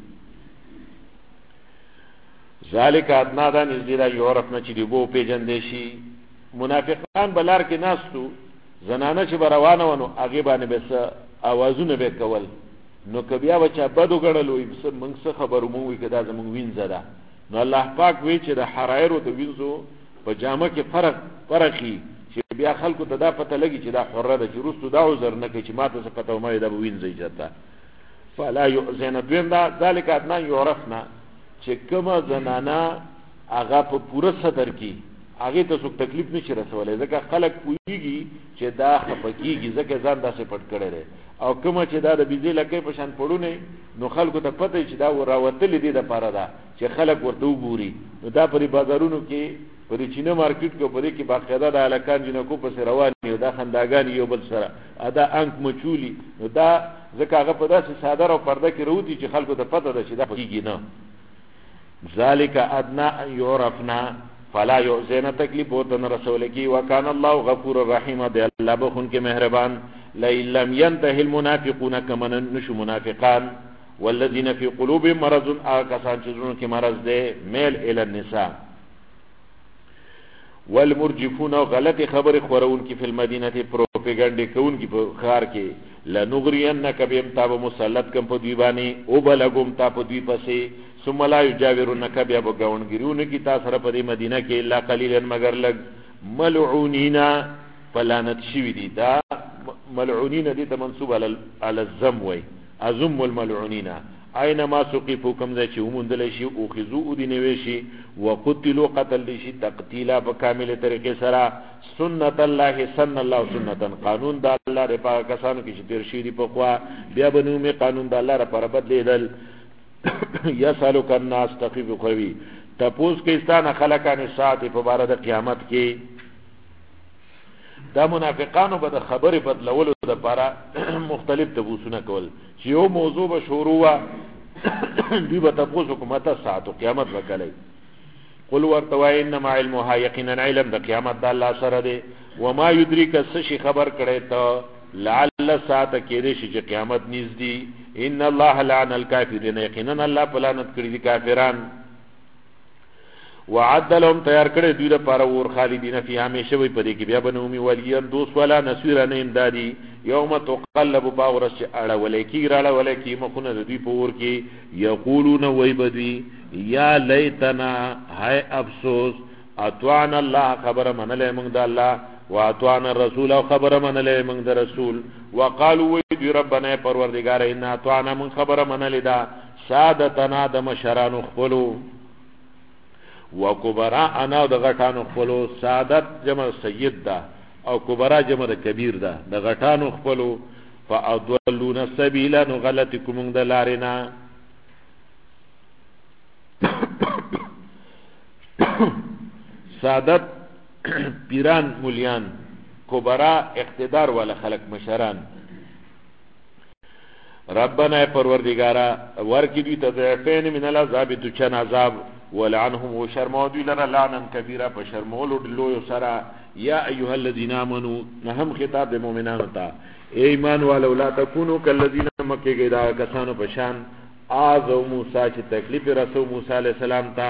ذالک ادنا دا نزدیرا یورپ نه چې دی بو پیجن دی شي. منافقان بلار کې ناستو، زنانه چې روانه ونو هغه باندې بس आवाजونه به کول، نو کبیا بچا بدو غړلو موږ څه خبرو مو کدا زموږ وینځه ده. نو الله پاک وی چې د حرایر او د وینځو په جامه کې فرقي چې بیا خلکو ته دا پته لګي چې دا حره ده، چې روستو دا عذر نه کوي چې ماته څه پته ومه دا وینځي جاته. فلا یؤذن دویم دا ذالک ادنا یعرفنا، چې کومه زنانا هغه په پوره صدر کې هغه ته څوک تکلیف نشي رسولای، ځکه خلک پوېږي چې دا خپکیږي، ځکه ځان داسې پټ کړی دی. او کومه چې دا د بيزي لکه په شان پړونه، نو خلکو ته پته چې دا وراوتل دي د پاره دا چې خلک ورته وګوري. نو دا په بازارونو کې، په چینه مارکیټ کې، په دې کې باقاعده د الکان جنکو په روان یو دا خنداګان یو بل سره ادا انک مچولی. نو دا ځکه هغه په داسې صادر او پرده کې وروتي چې خلکو ته پته ده چې دا کیږي نه. ذالک ادنا یعرفنا فلا یؤذن، تکلیف ورته رسول کی. وکان الله غفور الرحیم، دی الله بخون کې مهربان. لئن لم ينتهي المنافقون كما نشو منافقان والذين في قلوبهم مرض، کسان چې زړونو کې مرض دی، میل الى النساء، والمرجفون، غلط خبر خورون کی فی المدینه، پروپاګاندا کون کی په خار کې، لنغرینک بهم تاب مسلط کم په دی باندې، او بلغم تا په دی پسې، ثم لا یجاورونک بیا بغونګریون کی تاسو سره په مدینه کې، الا قلیلا مگر لگ، ملعونینا فلانت شوی دی. دا ملعونین دي ته منصوب علی الذم وای، ازم الملعونین، اينما سقفوا کم ذا چې ومندل شي او خذو دي نوي شي، وقتلوا قتل شي تقتیلا په کامله طریقې سره. سنت الله سن الله سنتن، قانون د الله د پاک کسانو کې چې تیر شي دی په خوا، بیا بنو می قانون د الله لپاره بدلیدل. یسالک الناس تخفیف خوي، تپوس کې ستانه خلقان ساعت په بار د قیامت کې. دا منافقانو به د خبرې بدلولو د لپاره مختلف تبوسونه کول، چې یو موضوع به شروع وا دوی به تاسو کومه ساعت قیامت وکړي. قل ورتوا انما علمها، یقینا علم د قیامت د الله سره دی. وما يدريك، سشي خبر کړي ته لعل ساعت کې دې چې قیامت نږدې. ان الله لعن الكافرين، یقینا الله پلانت کړی دي کافران. وعد لهم تیار کړی دوی لپاره ور خالدین فی همیشه وي پدې کې بیا بنومي ولیان دوست ولا نصير نه امدادي یوم تقلب باورش اړه ولیکي راړه ولیکي مخونه دوی په ور کې یقولون وای بدوی یا لیتنا هاي افسوس اطعنا الله خبر من له من د الله واطعنا الرسول خبر من له من د رسول وقالوا وای ربنا پروردگار ان اطعنا من خبر من لدا سادتنا د مشران خپلو وکبرا انا د غټانو خپلو سادت جمع سید ده او کبرا جمع د کبیر ده د غټانو خپلو فاضلون السبيل نو غلطکم د لارنا سادت پیران مولیان کبرا اقتدار والا خلق مشران ربنا پروردگارا ورکی دوی تضعفین من العذاب دچن عذاب ولعنهم وشرمودی لرا لعنا کبیرا په شرمولو دلو سرا یا ایها الذين امنوا نهم خطاب د مؤمنانو ته ایمان والو لا تکونو کالذین مکه گیدا کسانو پشان اعظم موسی چې تکلیف رسول موسی علیہ السلام ته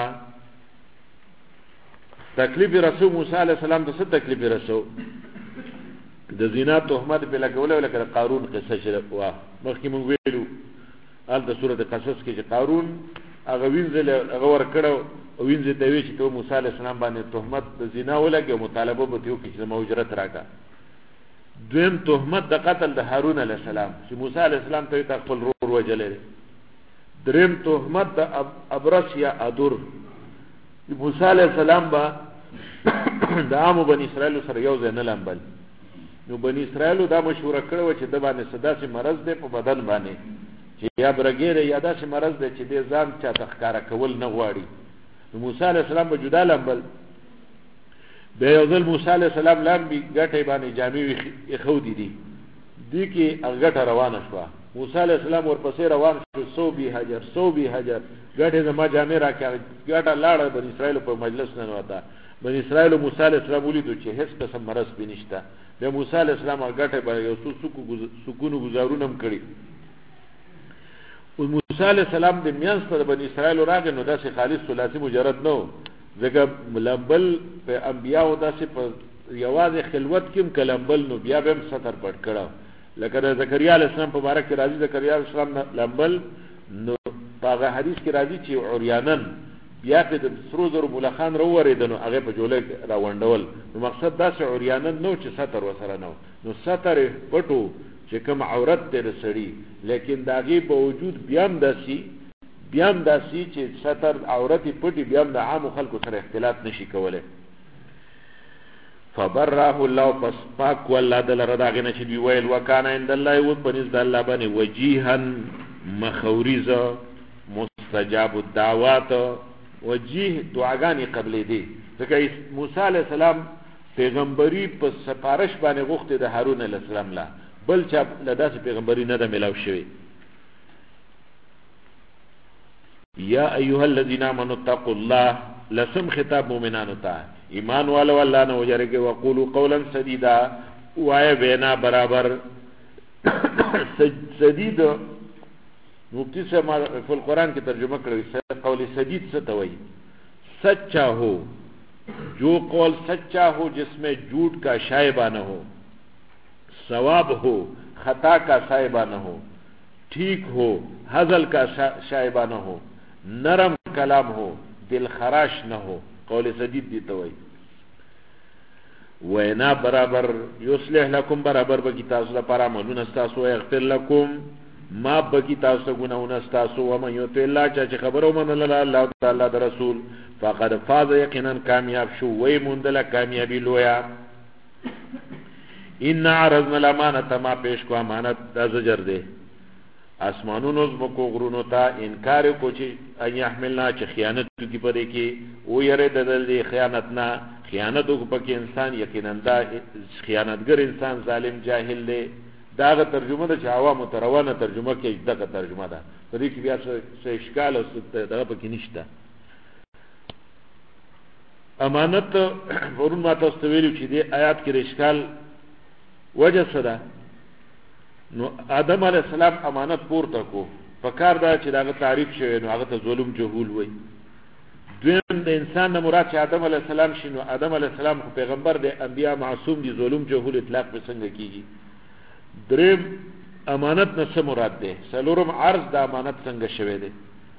تکلیف رسول موسی علیہ السلام ته څه تکلیف رسول د زنا تهمت په لګول ولکه قارون قصه شوه مخکې مونږ ویلو ال د سورته قصص کې چې قارون هغه وینځل هغه ور کړو او وینځ ته وی چې ته موسی علیہ السلام باندې تهمت د زنا ولګي مطالبه به یو کې چې موجرت راکا دویم تهمت د قتل د هارون علیہ السلام چې موسی علیہ السلام ته خپل رور وجلې دریم تهمت د ابرص یا ادور موسی علیہ السلام با د عام بنی اسرائیل سره یو ځای نه لامبل نو بنی اسرائیل دا مشوره کړو چې د باندې صداسي مرض دی په بدن باندې چې یا برګیره یا داسې مرض دی چې د ځان چا تخکاره کول نه غواړي نو موسی علیہ السلام به جدا لامبل به یو ځل موسی علیہ السلام لامبي ګټه باندې جامې خو دي کې هغه روانه شو موسی علیہ السلام ورپسې روان شو صوبي حجر ګټه زما جامې راکړه ګټه لاړه بنی اسرائیل په مجلس نه وتا بنی اسرائیل موسی علیہ السلام ولیدو چې هیڅ قسم مرض بنشته د موسی علیہ السلام ګټه باندې یو سکون گزارونم کړی او موسی علیہ السلام د میانس پر بنی اسرائیل راغی نو داسې خالص ثلاثي مجرد نو ځکه ملبل په انبیاء او داسې په یوازې خلوت کې کلمبل نو بیا به ستر پټ کړه لکه زکریا علیہ السلام په بارک کې راځي زکریا علیہ السلام لمبل نو هغه حدیث کې راځي چې عریانن بیا په د سرو زرو ملخان روریدنو هغه په جوړه راوندول نو مقصد دا چې عریانن نو چې ستر وسره نو ستر پټو چې کوم عورت ته رسړي لیکن داغي په وجود بیام داسي چې ستر عورت پټي بیام د عام خلکو سره اختلاط نشي کوله فبراه الله پس پاک والله دلره داغه نشي دی ویل وکانه عند الله و بنز د الله باندې وجيها مخوريزه مستجاب الدعوات وجيه دعاګانی قبلې دي ځکه موسی علیہ السلام پیغمبري په سفارش باندې غوښته د هارون علیہ السلام لا بل چا لداسې پیغمبري نه د ملاو شوی یا ایها الذين امنوا اتقوا الله لسم خطاب مومنانو ته ایمان والو الله نه وجرګه وقولوا قولا سديدا وای بنا برابر سدید مفتی سے فی القرآن کی ترجمہ کړی قول سدید څه ته وایي سچا ہو جو قول سچا ہو جس میں جھوٹ کا شائبہ نہ ہو ثواب ہو خطا کا شائبہ نہ ہو ٹھیک ہو ہزل کا شائبہ نہ ہو نرم کلام ہو دل خراش نہ ہو قول سدید دی تو وایي وینا برابر یصلح لكم برابر بکی تاسو لپاره عملونه تاسو یغفر لكم ما بکی تاسو ګناونه تاسو ومن یطع الله چې خبرو من الله تعالی د رسول فقد فاز یقینا کامیاب شو وی مندل کامیابی لویا ان عرضنا الامانه ما پیش کو امانت د زجر ده اسمانونو زمکو غرونو ته انکار کو چې ان يحملنا چې خیانت کی پدې کې او یره د خیانت نه خیانت کو پکې انسان یقینا دا خیانتګر انسان ظالم جاهل دی دا ترجمه ده چې عوامو تروانه ترجمه کې دغه ترجمه ده په دې کې بیا څه اشکال او دغه پکې نشته امانت ورون ما تاسو ویلو چې دې آیات کې اشکال وجه څه ده نو آدم علیہ السلام امانت پورته کو فکر دا چې داغه تعریف شوی نو هغه ته ظلم جهول وای دویم د انسان نه مراد چې آدم علیه السلام شي، نو آدم علیه السلام خو پیغمبر دی، انبیا معصوم دي، ظلم جهول اطلاق په څنګه کیږي. دریم امانت نه څه مراد دی. څلورم عرض د امانت څنګه شوی دی.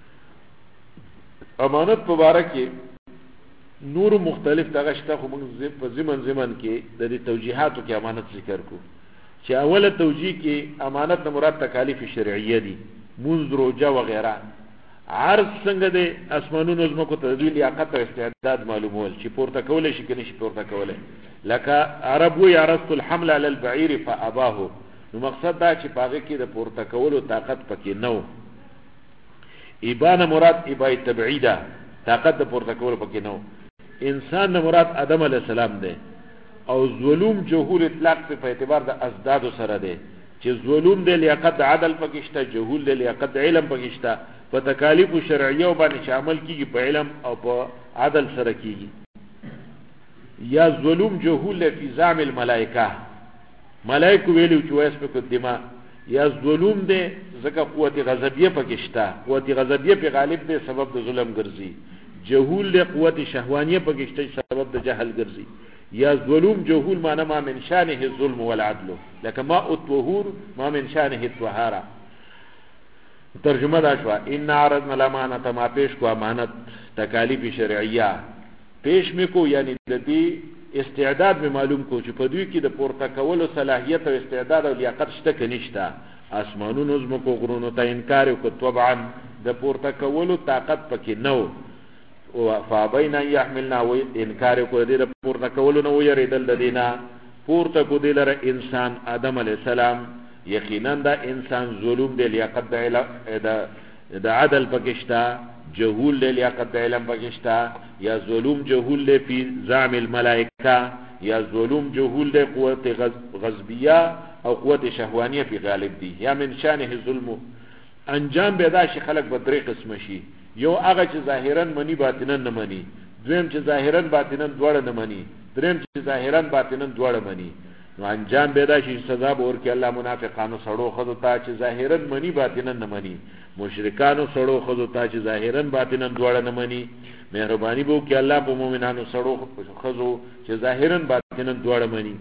امانت مبارک کې نور مختلف دغه شته، خو موږ په زمن کې د دې توجیهاتو کې امانت ذکر کو چې اوله توجیه کې امانت نه مراد تکالیف شرعیه دي، منځ روزه وغیرہ. عرض څنګه دی؟ اسمانونو زمکو ته د لیاقت او استعداد معلومول چې پورته کولای شي کني شي پورته کولای. لکه عرب وی عرضت الحمل على البعير فاباه، نو مقصد دا چې پاغه کې د پورته کولو طاقت پکې نو. ایبان مراد ایبای تبعیده، طاقت د پورته کولو پکې نو. انسان نه مراد آدم علیه السلام دی، او ظلم جهول اطلاق په اعتبار د ازداد سره دی چې ظلم د لیاقت عدل پکشته، جهول د لیاقت علم پکشته. په تکالیف شرعیه باندې شامل کیږي، په علم او په عدل سره کیږي. یا ظلم جهول فی زعم الملائکه، ملائکه ویلو چې واسفک الدماء. یا ظلم دی ځکه قوت غضبیه پکشته، قوت غضبیه په غالب دی سبب د ظلم ګرځي. جهول له قوت شهوانیه پکشته سبب د جهل ګرځي. یا ظلم جهول معنی ما من شانه الظلم والعدل، لکه ما الطهور ما من شانه الطهاره. ترجمه دا شو ان عرضنا الامانه، ما پیش کو امانت تکالیف شرعیه پیش میکو، یعنی د دې استعداد به معلوم کو چې په دوی کې د پورته کولو صلاحیت او استعداد او لیاقت شته که نشته. اسمانونو زمکو غرونو ته انکار وکړ، طبعا د پورته کولو طاقت پکې نو. فابینا یحملنا، و انکار وکړ د پورته کولو نو یریدل د دینا پورته کو دی لره انسان آدم علیه السلام. یقینا دا انسان ظلم دی لیاقت د عدل پکشتا، جهول دی لیاقت د علم پکشتا. یا ظلم جهول دی فی زعم الملائکه، یا ظلم جهول دی قوت غضبیه او قوت شهوانیه پی غالب دی. یا من شانه ظلم. انجام بیدا شي خلق بدری قسم شي، یو هغه چې ظاهرا منی باطنا نه منی، دویم چې ظاهرا باطنا دواړه نه منی، دریم چې ظاهرا باطنا دواړه منی. نو انجام پیدا شي سزا به ورکړي الله منافقانو سړو خذو ته چې ظاهرا منی باطنا نه منی، مشرکانو سړو خذو ته چې ظاهرا باطنا دواړه نه منی. مهرباني به وکړي الله په مؤمنانو سړو خذو چې ظاهرا باطنا دواړه منی.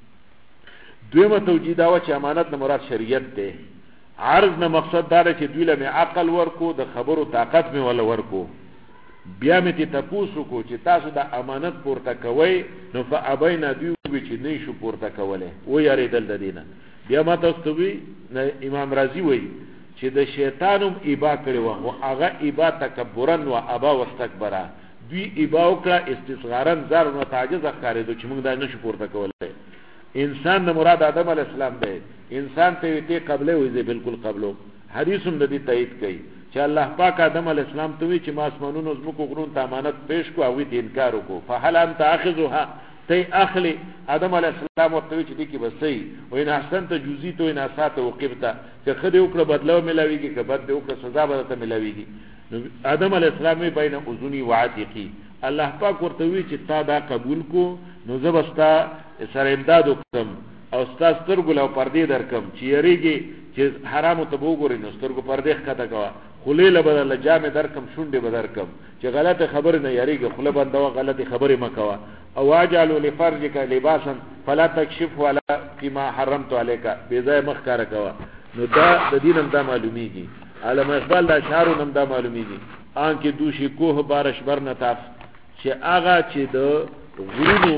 دویمه توجیه دا و چې امانت نه مراد شریعت ده. عرض نه مقصد دا چې دوی له عقل ورکو، د خبرو طاقت می ولا ورکو. بیا مې ته تاسو کو چې تاسو د امانت پورته کوئ، نو فابینا دوی چې نه شو پورته کوله و یریدل د دینه. بیا ما تاسو وی امام رازی وی چې د شیطانم ابا کړي و، او هغه ابا تکبرن و ابا واستكبر. دوی ابا وکړه استصغارا، زار او تعجز ښکارېدو چې موږ دا نشو پورته کوله. انسان نه مراد آدم علیه السلام دی. انسان ته وی ته قبله وی زه بالکل قبلو. حدیثم د دې تایید کوي چې الله پاک آدم علیه السلام ته وی چې ما اسمانونو زمکو غرون ته امانت پیش کو او دې انکار وکړو. فهل انت اخذها، ته اخلي. آدم علیه السلام ورته وی چې دې کې بسې او ان احسن ته جزئی تو ان اسات وقبته، چې خدای وکړه بدلو ملاويږي، که بد دې وکړه سزا به ته ملاويږي. نو آدم علیه السلام بین اذنی وعتقی، الله پاک ورته وی چې تا دا قبول کو، نو زبستا سره امداد وکم او ستا سترګو له پردې درکم چې یریږي چې حرامو ته وګورې، نو سترګو پردې ښکته کوه، خولې له بدله جامې درکم، شونډې به درکم چې غلطه خبرې نه یریږي، خوله بندوه، غلطې خبرې مه کوه. او واجعلوا لفرجک لباسا فلا تکشف ولا فيما حرمت عليك، بې ځایه مخ ښکاره کوه. نو دا د دین هم دا معلومیږي، علامه اقبال د اشعارو هم دا معلومیږي. آنکه دوشی کوه بارش بر نتاف، چې هغه چې د غرونو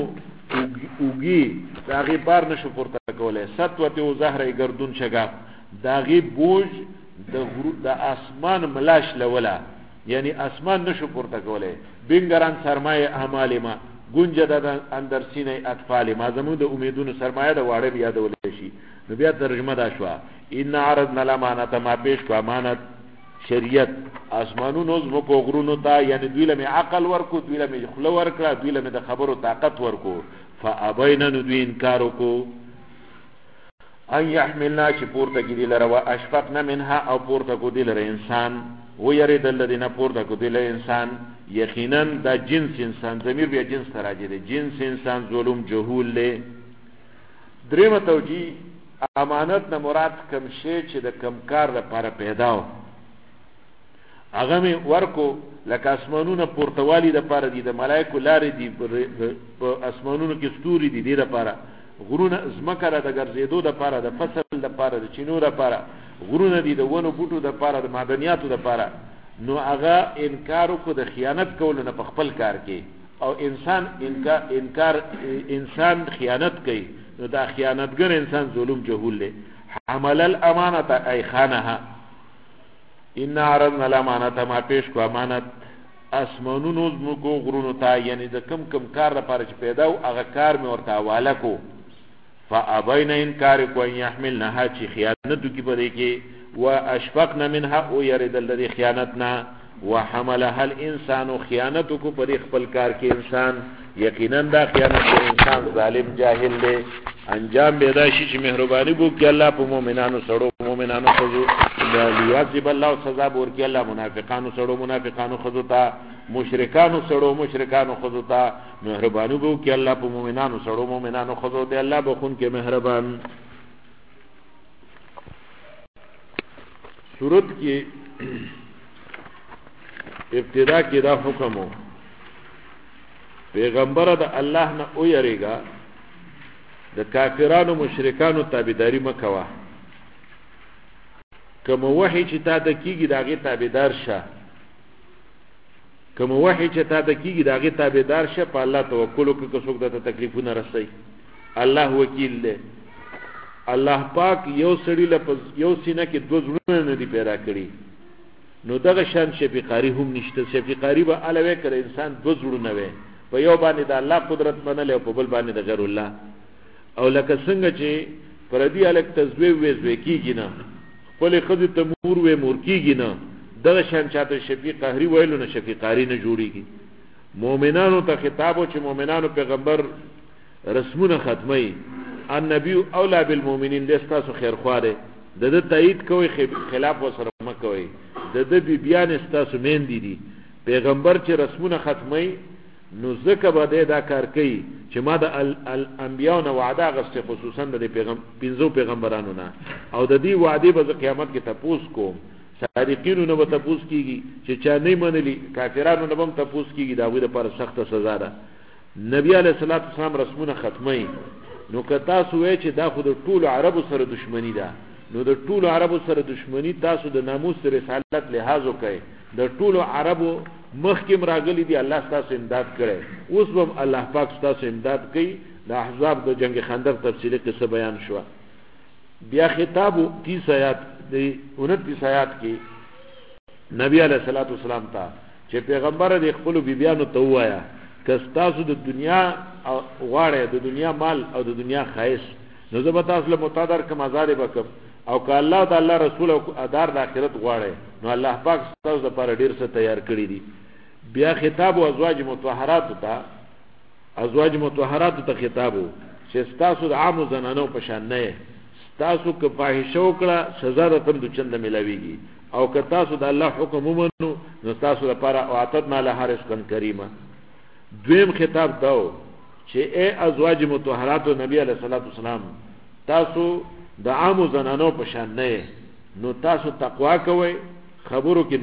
اوگی داغی بار نشو پورته کوله. سطوت و زهر گردون شگاف، داغی بوج د اسمان ملاش لولا، یعنی اسمان نشو پورته کوله. بنگران سرمایه اعمال ما گنجد اندر سینه اطفال ما، زمون د امیدونو سرمایه د واړه بیا د ولشي. نو بیا ترجمه دا شو ان عرضنا الامانه، ما پیش کو امانت شریعت اسمانونو زمکو غرونو ته، یعنی دوی له عقل ورکو، دوی له خله ورکړه، دوی له د خبرو طاقت ورکو. فابینا، نو دوی انکار وکړو. ان يحملنا، چې پورته کې دی لره، واشفقنا منها، او پورته کو دی لره انسان، و یریدل الذین پورته کو دی لره انسان. یقینا دا جنس انسان، ضمیر بیا جنس ته راځي، دی جنس انسان ظلم جهول له. درېمه توجیه امانت نه مراد کم شی چې د کم کار لپاره پیدا و. هغه می ورکو لکه اسمانونه پورتوالی د پاره دي د ملائکه لارې دي په اسمانونو کې ستوري دي د لپاره غرونه زمکه را د ګرځېدو د پاره د فصل د پاره د چینو د پاره غرونه دي د ونو بوټو د پاره د معدنیاتو د پاره نو هغه انکار کو د خیانت کول نه په خپل کار کې او انسان خیانت کوي نو دا خیانتګر انسان ظلم جهول له حمل الامانه ای خانها ان عرضنا الامانه ما پیش کو امانت اسمانونو زمکو غرونو ته یعنی د کم کم کار لپاره چې پیدا او هغه کار مې ورته حواله کو فابین انکار کو ان يحملنها چې خیانت کی پدې کې واشفقنا منها او يرد الذي خیانتنا وحملها الانسان خیانت کو پدې خپل کار کې انسان یقینا دا خیانت انسان ظالم جاهل دی انجام پیدا شي چې مهرباني وکړي الله په مؤمنانو سره مؤمنانو خذو لیعذب الله سزا ورکړي الله منافقانو سره منافقانو خذو ته مشرکانو سره مشرکانو خذو ته مهرباني وکړي الله په مؤمنانو سره مؤمنانو خذو ته الله بخون کې مهربان سورت کې ابتدا کې دا حکم وو پیغمبر د الله نه او یریګا د کافرانو مشرکانو تابعداري مکوا کوم وحی چې تا د کیږي داغه تابعدار شه کوم وحی چې تا د کیږي داغه تابعدار شه په الله توکل وکړه که څوک د تکلیفونه رسي الله وکیل دی الله پاک یو سړی لپس یو سینه کې دوه زړونه نه دی پیدا کړی نو دغه شان شفیقاری هم نشته شفیقاری به علاوه کړ انسان دوه زړونه وي په یو باندې د الله قدرت منل او په بل باندې د غیر الله او لکه څنګه چې پردي الک تزویب وې کیږي نه خپل خدای ته مور وې مور کیږي نه دغه شان چاته شفیق قهری ویلو نه شفیقاری نه جوړیږي مؤمنانو ته خطاب او چې مؤمنانو پیغمبر رسمونه ختمي النبي اولا بالمؤمنین دستاسو خیر خواره د تایید کوي خلاف وسره مکوي د بیان استاسو مین دي پیغمبر چې رسمونه ختمي نو زکه به دا کار کوي چې ما د انبیاء نو وعده غسته خصوصا د پنځو پیغمبرانو نه او د دې وعده به قیامت کې تپوس کوم صادقینو نو به تپوس کیږي چې چا نه منلي کافرانو نو به تپوس کیږي دا غوې لپاره سخت سزا ده نبی علیہ الصلوۃ والسلام رسمونه ختمي نو که تاسو وای چې دا خو د ټول عربو سره دښمنی ده نو د ټول عربو سره دښمنی تاسو د ناموس رسالت لحاظ وکړئ د ټول عربو مخکم راغلی دی الله تاسو امداد کړي اوس هم الله پاک تاسو امداد کوي د احزاب د جنگ خندق تفصیلی قصه بیان شو بیا خطاب 30 آیات دی 29 آیات کې نبی علیہ الصلوۃ والسلام ته چې پیغمبر د خپل بیبیانو ته وایا که تاسو د دنیا غواړئ د دنیا مال او د دنیا خایس نو زه به تاسو له متادر کوم آزاد وکم او که الله تعالی رسول او ادار د اخرت غواړي نو الله پاک تاسو لپاره ډیر څه تیار کړی دي بیا خطاب او ازواج مطهرات ته خطاب چې تاسو د عام زنانو په شان نه تاسو که فاحشه وکړه سزا د تم د چند ملاويږي او که تاسو د الله حکم ومنو نو تاسو لپاره اعتدنا له رزقا کریما دویم خطاب داو چې اے ازواج مطهرات نبی علیہ الصلوۃ والسلام تاسو د عام زنانو په شان نه نو تاسو تقوا کوئ خبرو کې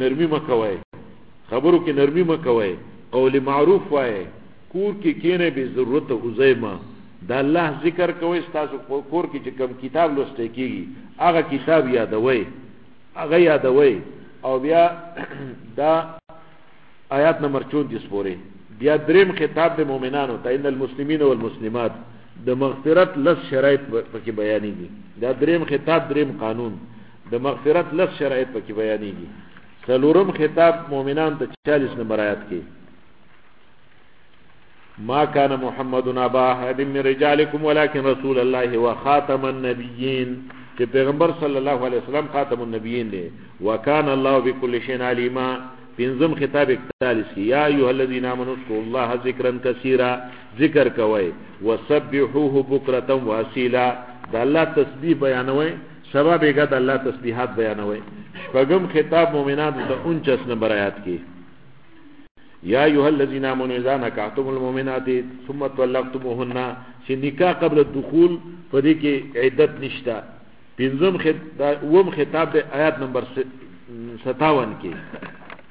نرمي مکوئ قول معروف وای کور کې کینه به ضرورت عزیمه د الله ذکر کوئ تاسو کور کې چې کوم کتاب لوستل کیږي هغه کتاب یادوي او بیا دا آیات نمبر 34 پورې بیا دریم خطاب د مؤمنانو ته ان المسلمین والمسلمات د مغفرت لس شرایط پکې بیانېږي دا دریم خطاب دریم قانون د مغفرت لس شرایط پکې بیانېږي څلورم خطاب مؤمنان ته 40 نمبر آیات کې ما كان محمد ابا احد من رجالكم ولكن رسول الله وخاتم النبيين چې پیغمبر صلی الله علیه وسلم خاتم النبیین دی وکان الله بكل شيء عليما پنځم خطاب 41 یا ایها الذين امنوا اذكروا الله ذکرا کثیرا ذکر کوي وسبحوه بکرة واصیلا د الله تسبیح بیانوي سبب یې د الله تسبیحات بیانوي شپږم خطاب مؤمنان ته 49 نمبر آیات کې یا ایها الذين امنوا اذا نكحتم المؤمنات ثم طلقتموهن چې نکاح قبل الدخول په دې کې عدت نشته پنځم خطاب د آیات نمبر 57 کې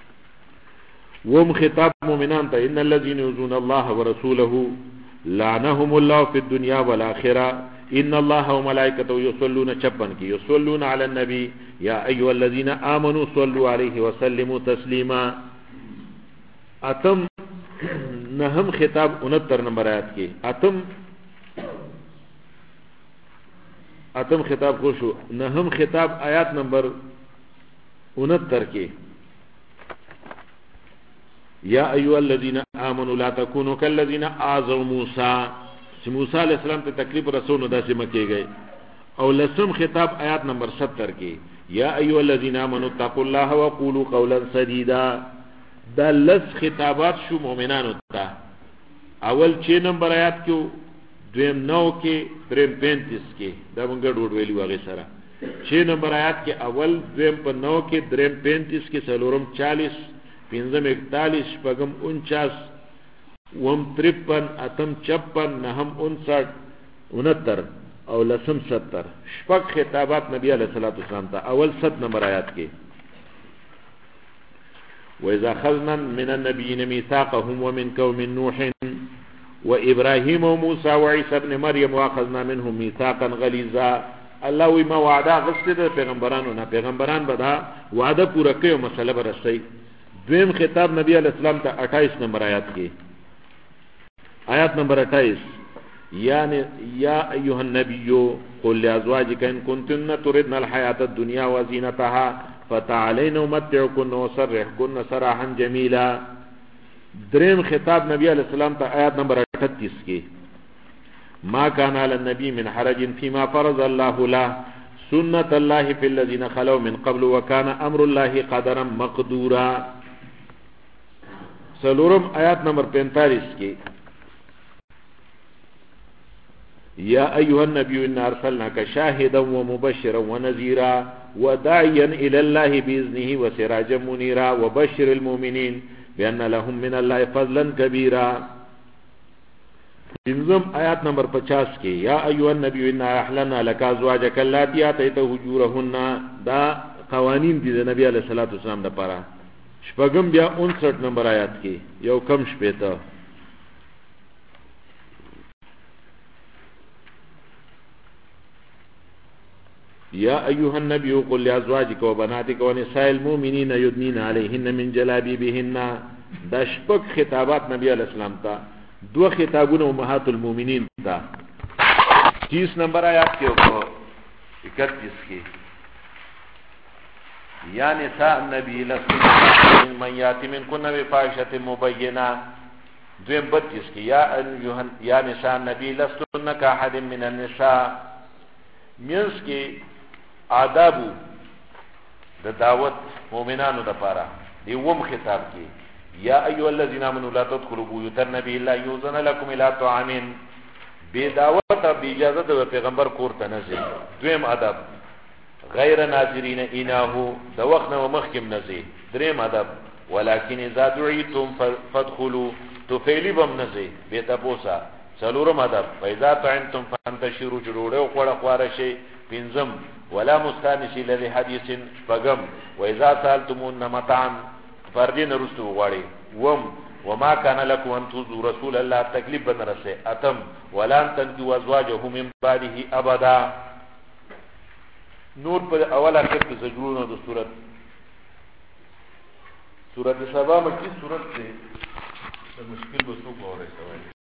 وم خطاب مؤمنان ته ان الذين يؤذون الله ورسوله لعنهم الله في الدنيا والاخره ان الله وملائكته يصلون چپن کی يصلون على النبي يا ايها الذين امنوا صلوا عليه وسلموا تسليما. اتم نهم خطاب 69 نمبر آیات کی اتم خطاب خوشو نهم خطاب آیات نمبر 69 کی یا ایها الذين امنوا لا تكونوا كالذين آذوا موسى. موسی علیہ السلام ته تکلیف رسول دا سے مکے گئے. او لسم خطاب آیات نمبر 70 کی یا ایها الذين امنوا اتقوا الله وقولوا قولا سديدا. دا لس خطابات شو مومنانو ته. اول 6 نمبر آیات کیو دویم 9 کې دریم 35 کې دا مونږ ډوډ ویلی واغې سره 6 نمبر آیات کې اول دویم په 9 کې دریم 35 کې سلورم 40 پنځم 41 شپږم 49 وم 53 اتم 56 نهم 59 69 او لسم 70 شپږ خطابات نبی علیہ الصلوۃ والسلام ته اول 7 نمبر آیات کې وَإِذَا أَخَذْنَا مِنَ النَّبِيِّينَ مِيثَاقَهُمْ وَمِنْكَ وَمِن نُوحٍ وإبراهيم وموسى وعيسى ابن مريم واخذنا منهم ميثاقا غليظا. الله وی ما وعده غسل د پیغمبرانو نه پیغمبران به دا وعده پوره کوي او مسله برسي. دویم خطاب نبی علیہ السلام ته 28 نمبر آیات کې آیات نمبر 28 یعنی یا ایها النبی قل لازواجک ان کنتن تردن الحیاة الدنیا وزینتها فتعالین امتعکن وسرحکن سراحا جمیلا. دریم خطاب نبی علیہ السلام ته آیات نمبر 38 کې ما كان على النبي من حرج فيما فرض الله له سنة الله في الذين خلوا من قبل وكان امر الله قدرا مقدورا. سلورم آیات نمبر 45 کې يا أيها النبي إنا أرسلناك شاهدا ومبشرا ونذيرا وداعيا إلى الله بإذنه وسراجا منيرا وبشر المؤمنين بأن لهم من الله فضلا كبيرا. پنځم آیات نمبر 50 کې یا أيها النبي إنا أحللنا لك أزواجك اللاتي آتيت أجورهن. دا قوانین دي د نبی علیہ الصلوۃ والسلام لپاره. شپږم بیا 59 نمبر آیات کې یو کم شپېته يا أيها النبي قل لأزواجك وبناتك ونساء المؤمنين يدنين عليهن من جلابيبهن. دا شپږ خطابات نبی علیہ السلام ته. دو خطابونه امهات المؤمنین ته 30 نمبر آیات کې او 31 کې یا نساء النبي لستن من ياتي منكن بفاحشة مبينة. دویم 32 کې یا نساء النبي لستن كأحد من النساء. مینس کې آدابو د دعوت مومنانو لپاره دی وم خطاب کې یا ایها الذين امنوا لا تدخلوا بيوت النبي الا يؤذن لكم الى طعام. بے دعوت بے اجازه د پیغمبر کور ته نه ځي. دویم ادب غیر ناظرین انه د وخت نو مخکم نه ځي. دریم ادب ولكن اذا دعيتم فادخلوا تفعلوا بم نه ځي به تاسو. څلورم ادب فاذا طعنتم فانتشروا جوړه او قړه قواره شي. پنځم ولا مستانسی لذي حدیث. شپږم واذا سالتمون متعا فردین رستو غواړي. وما كان لكم ان تؤذوا رسول الله تکلیف بن رسه. اتم ولا تنكحوا ازواجه من بعده ابدا. نور پر اول اخر کې زجرونه د سورۃ سبا مکی سورۃ سے مشکل بسو کو اور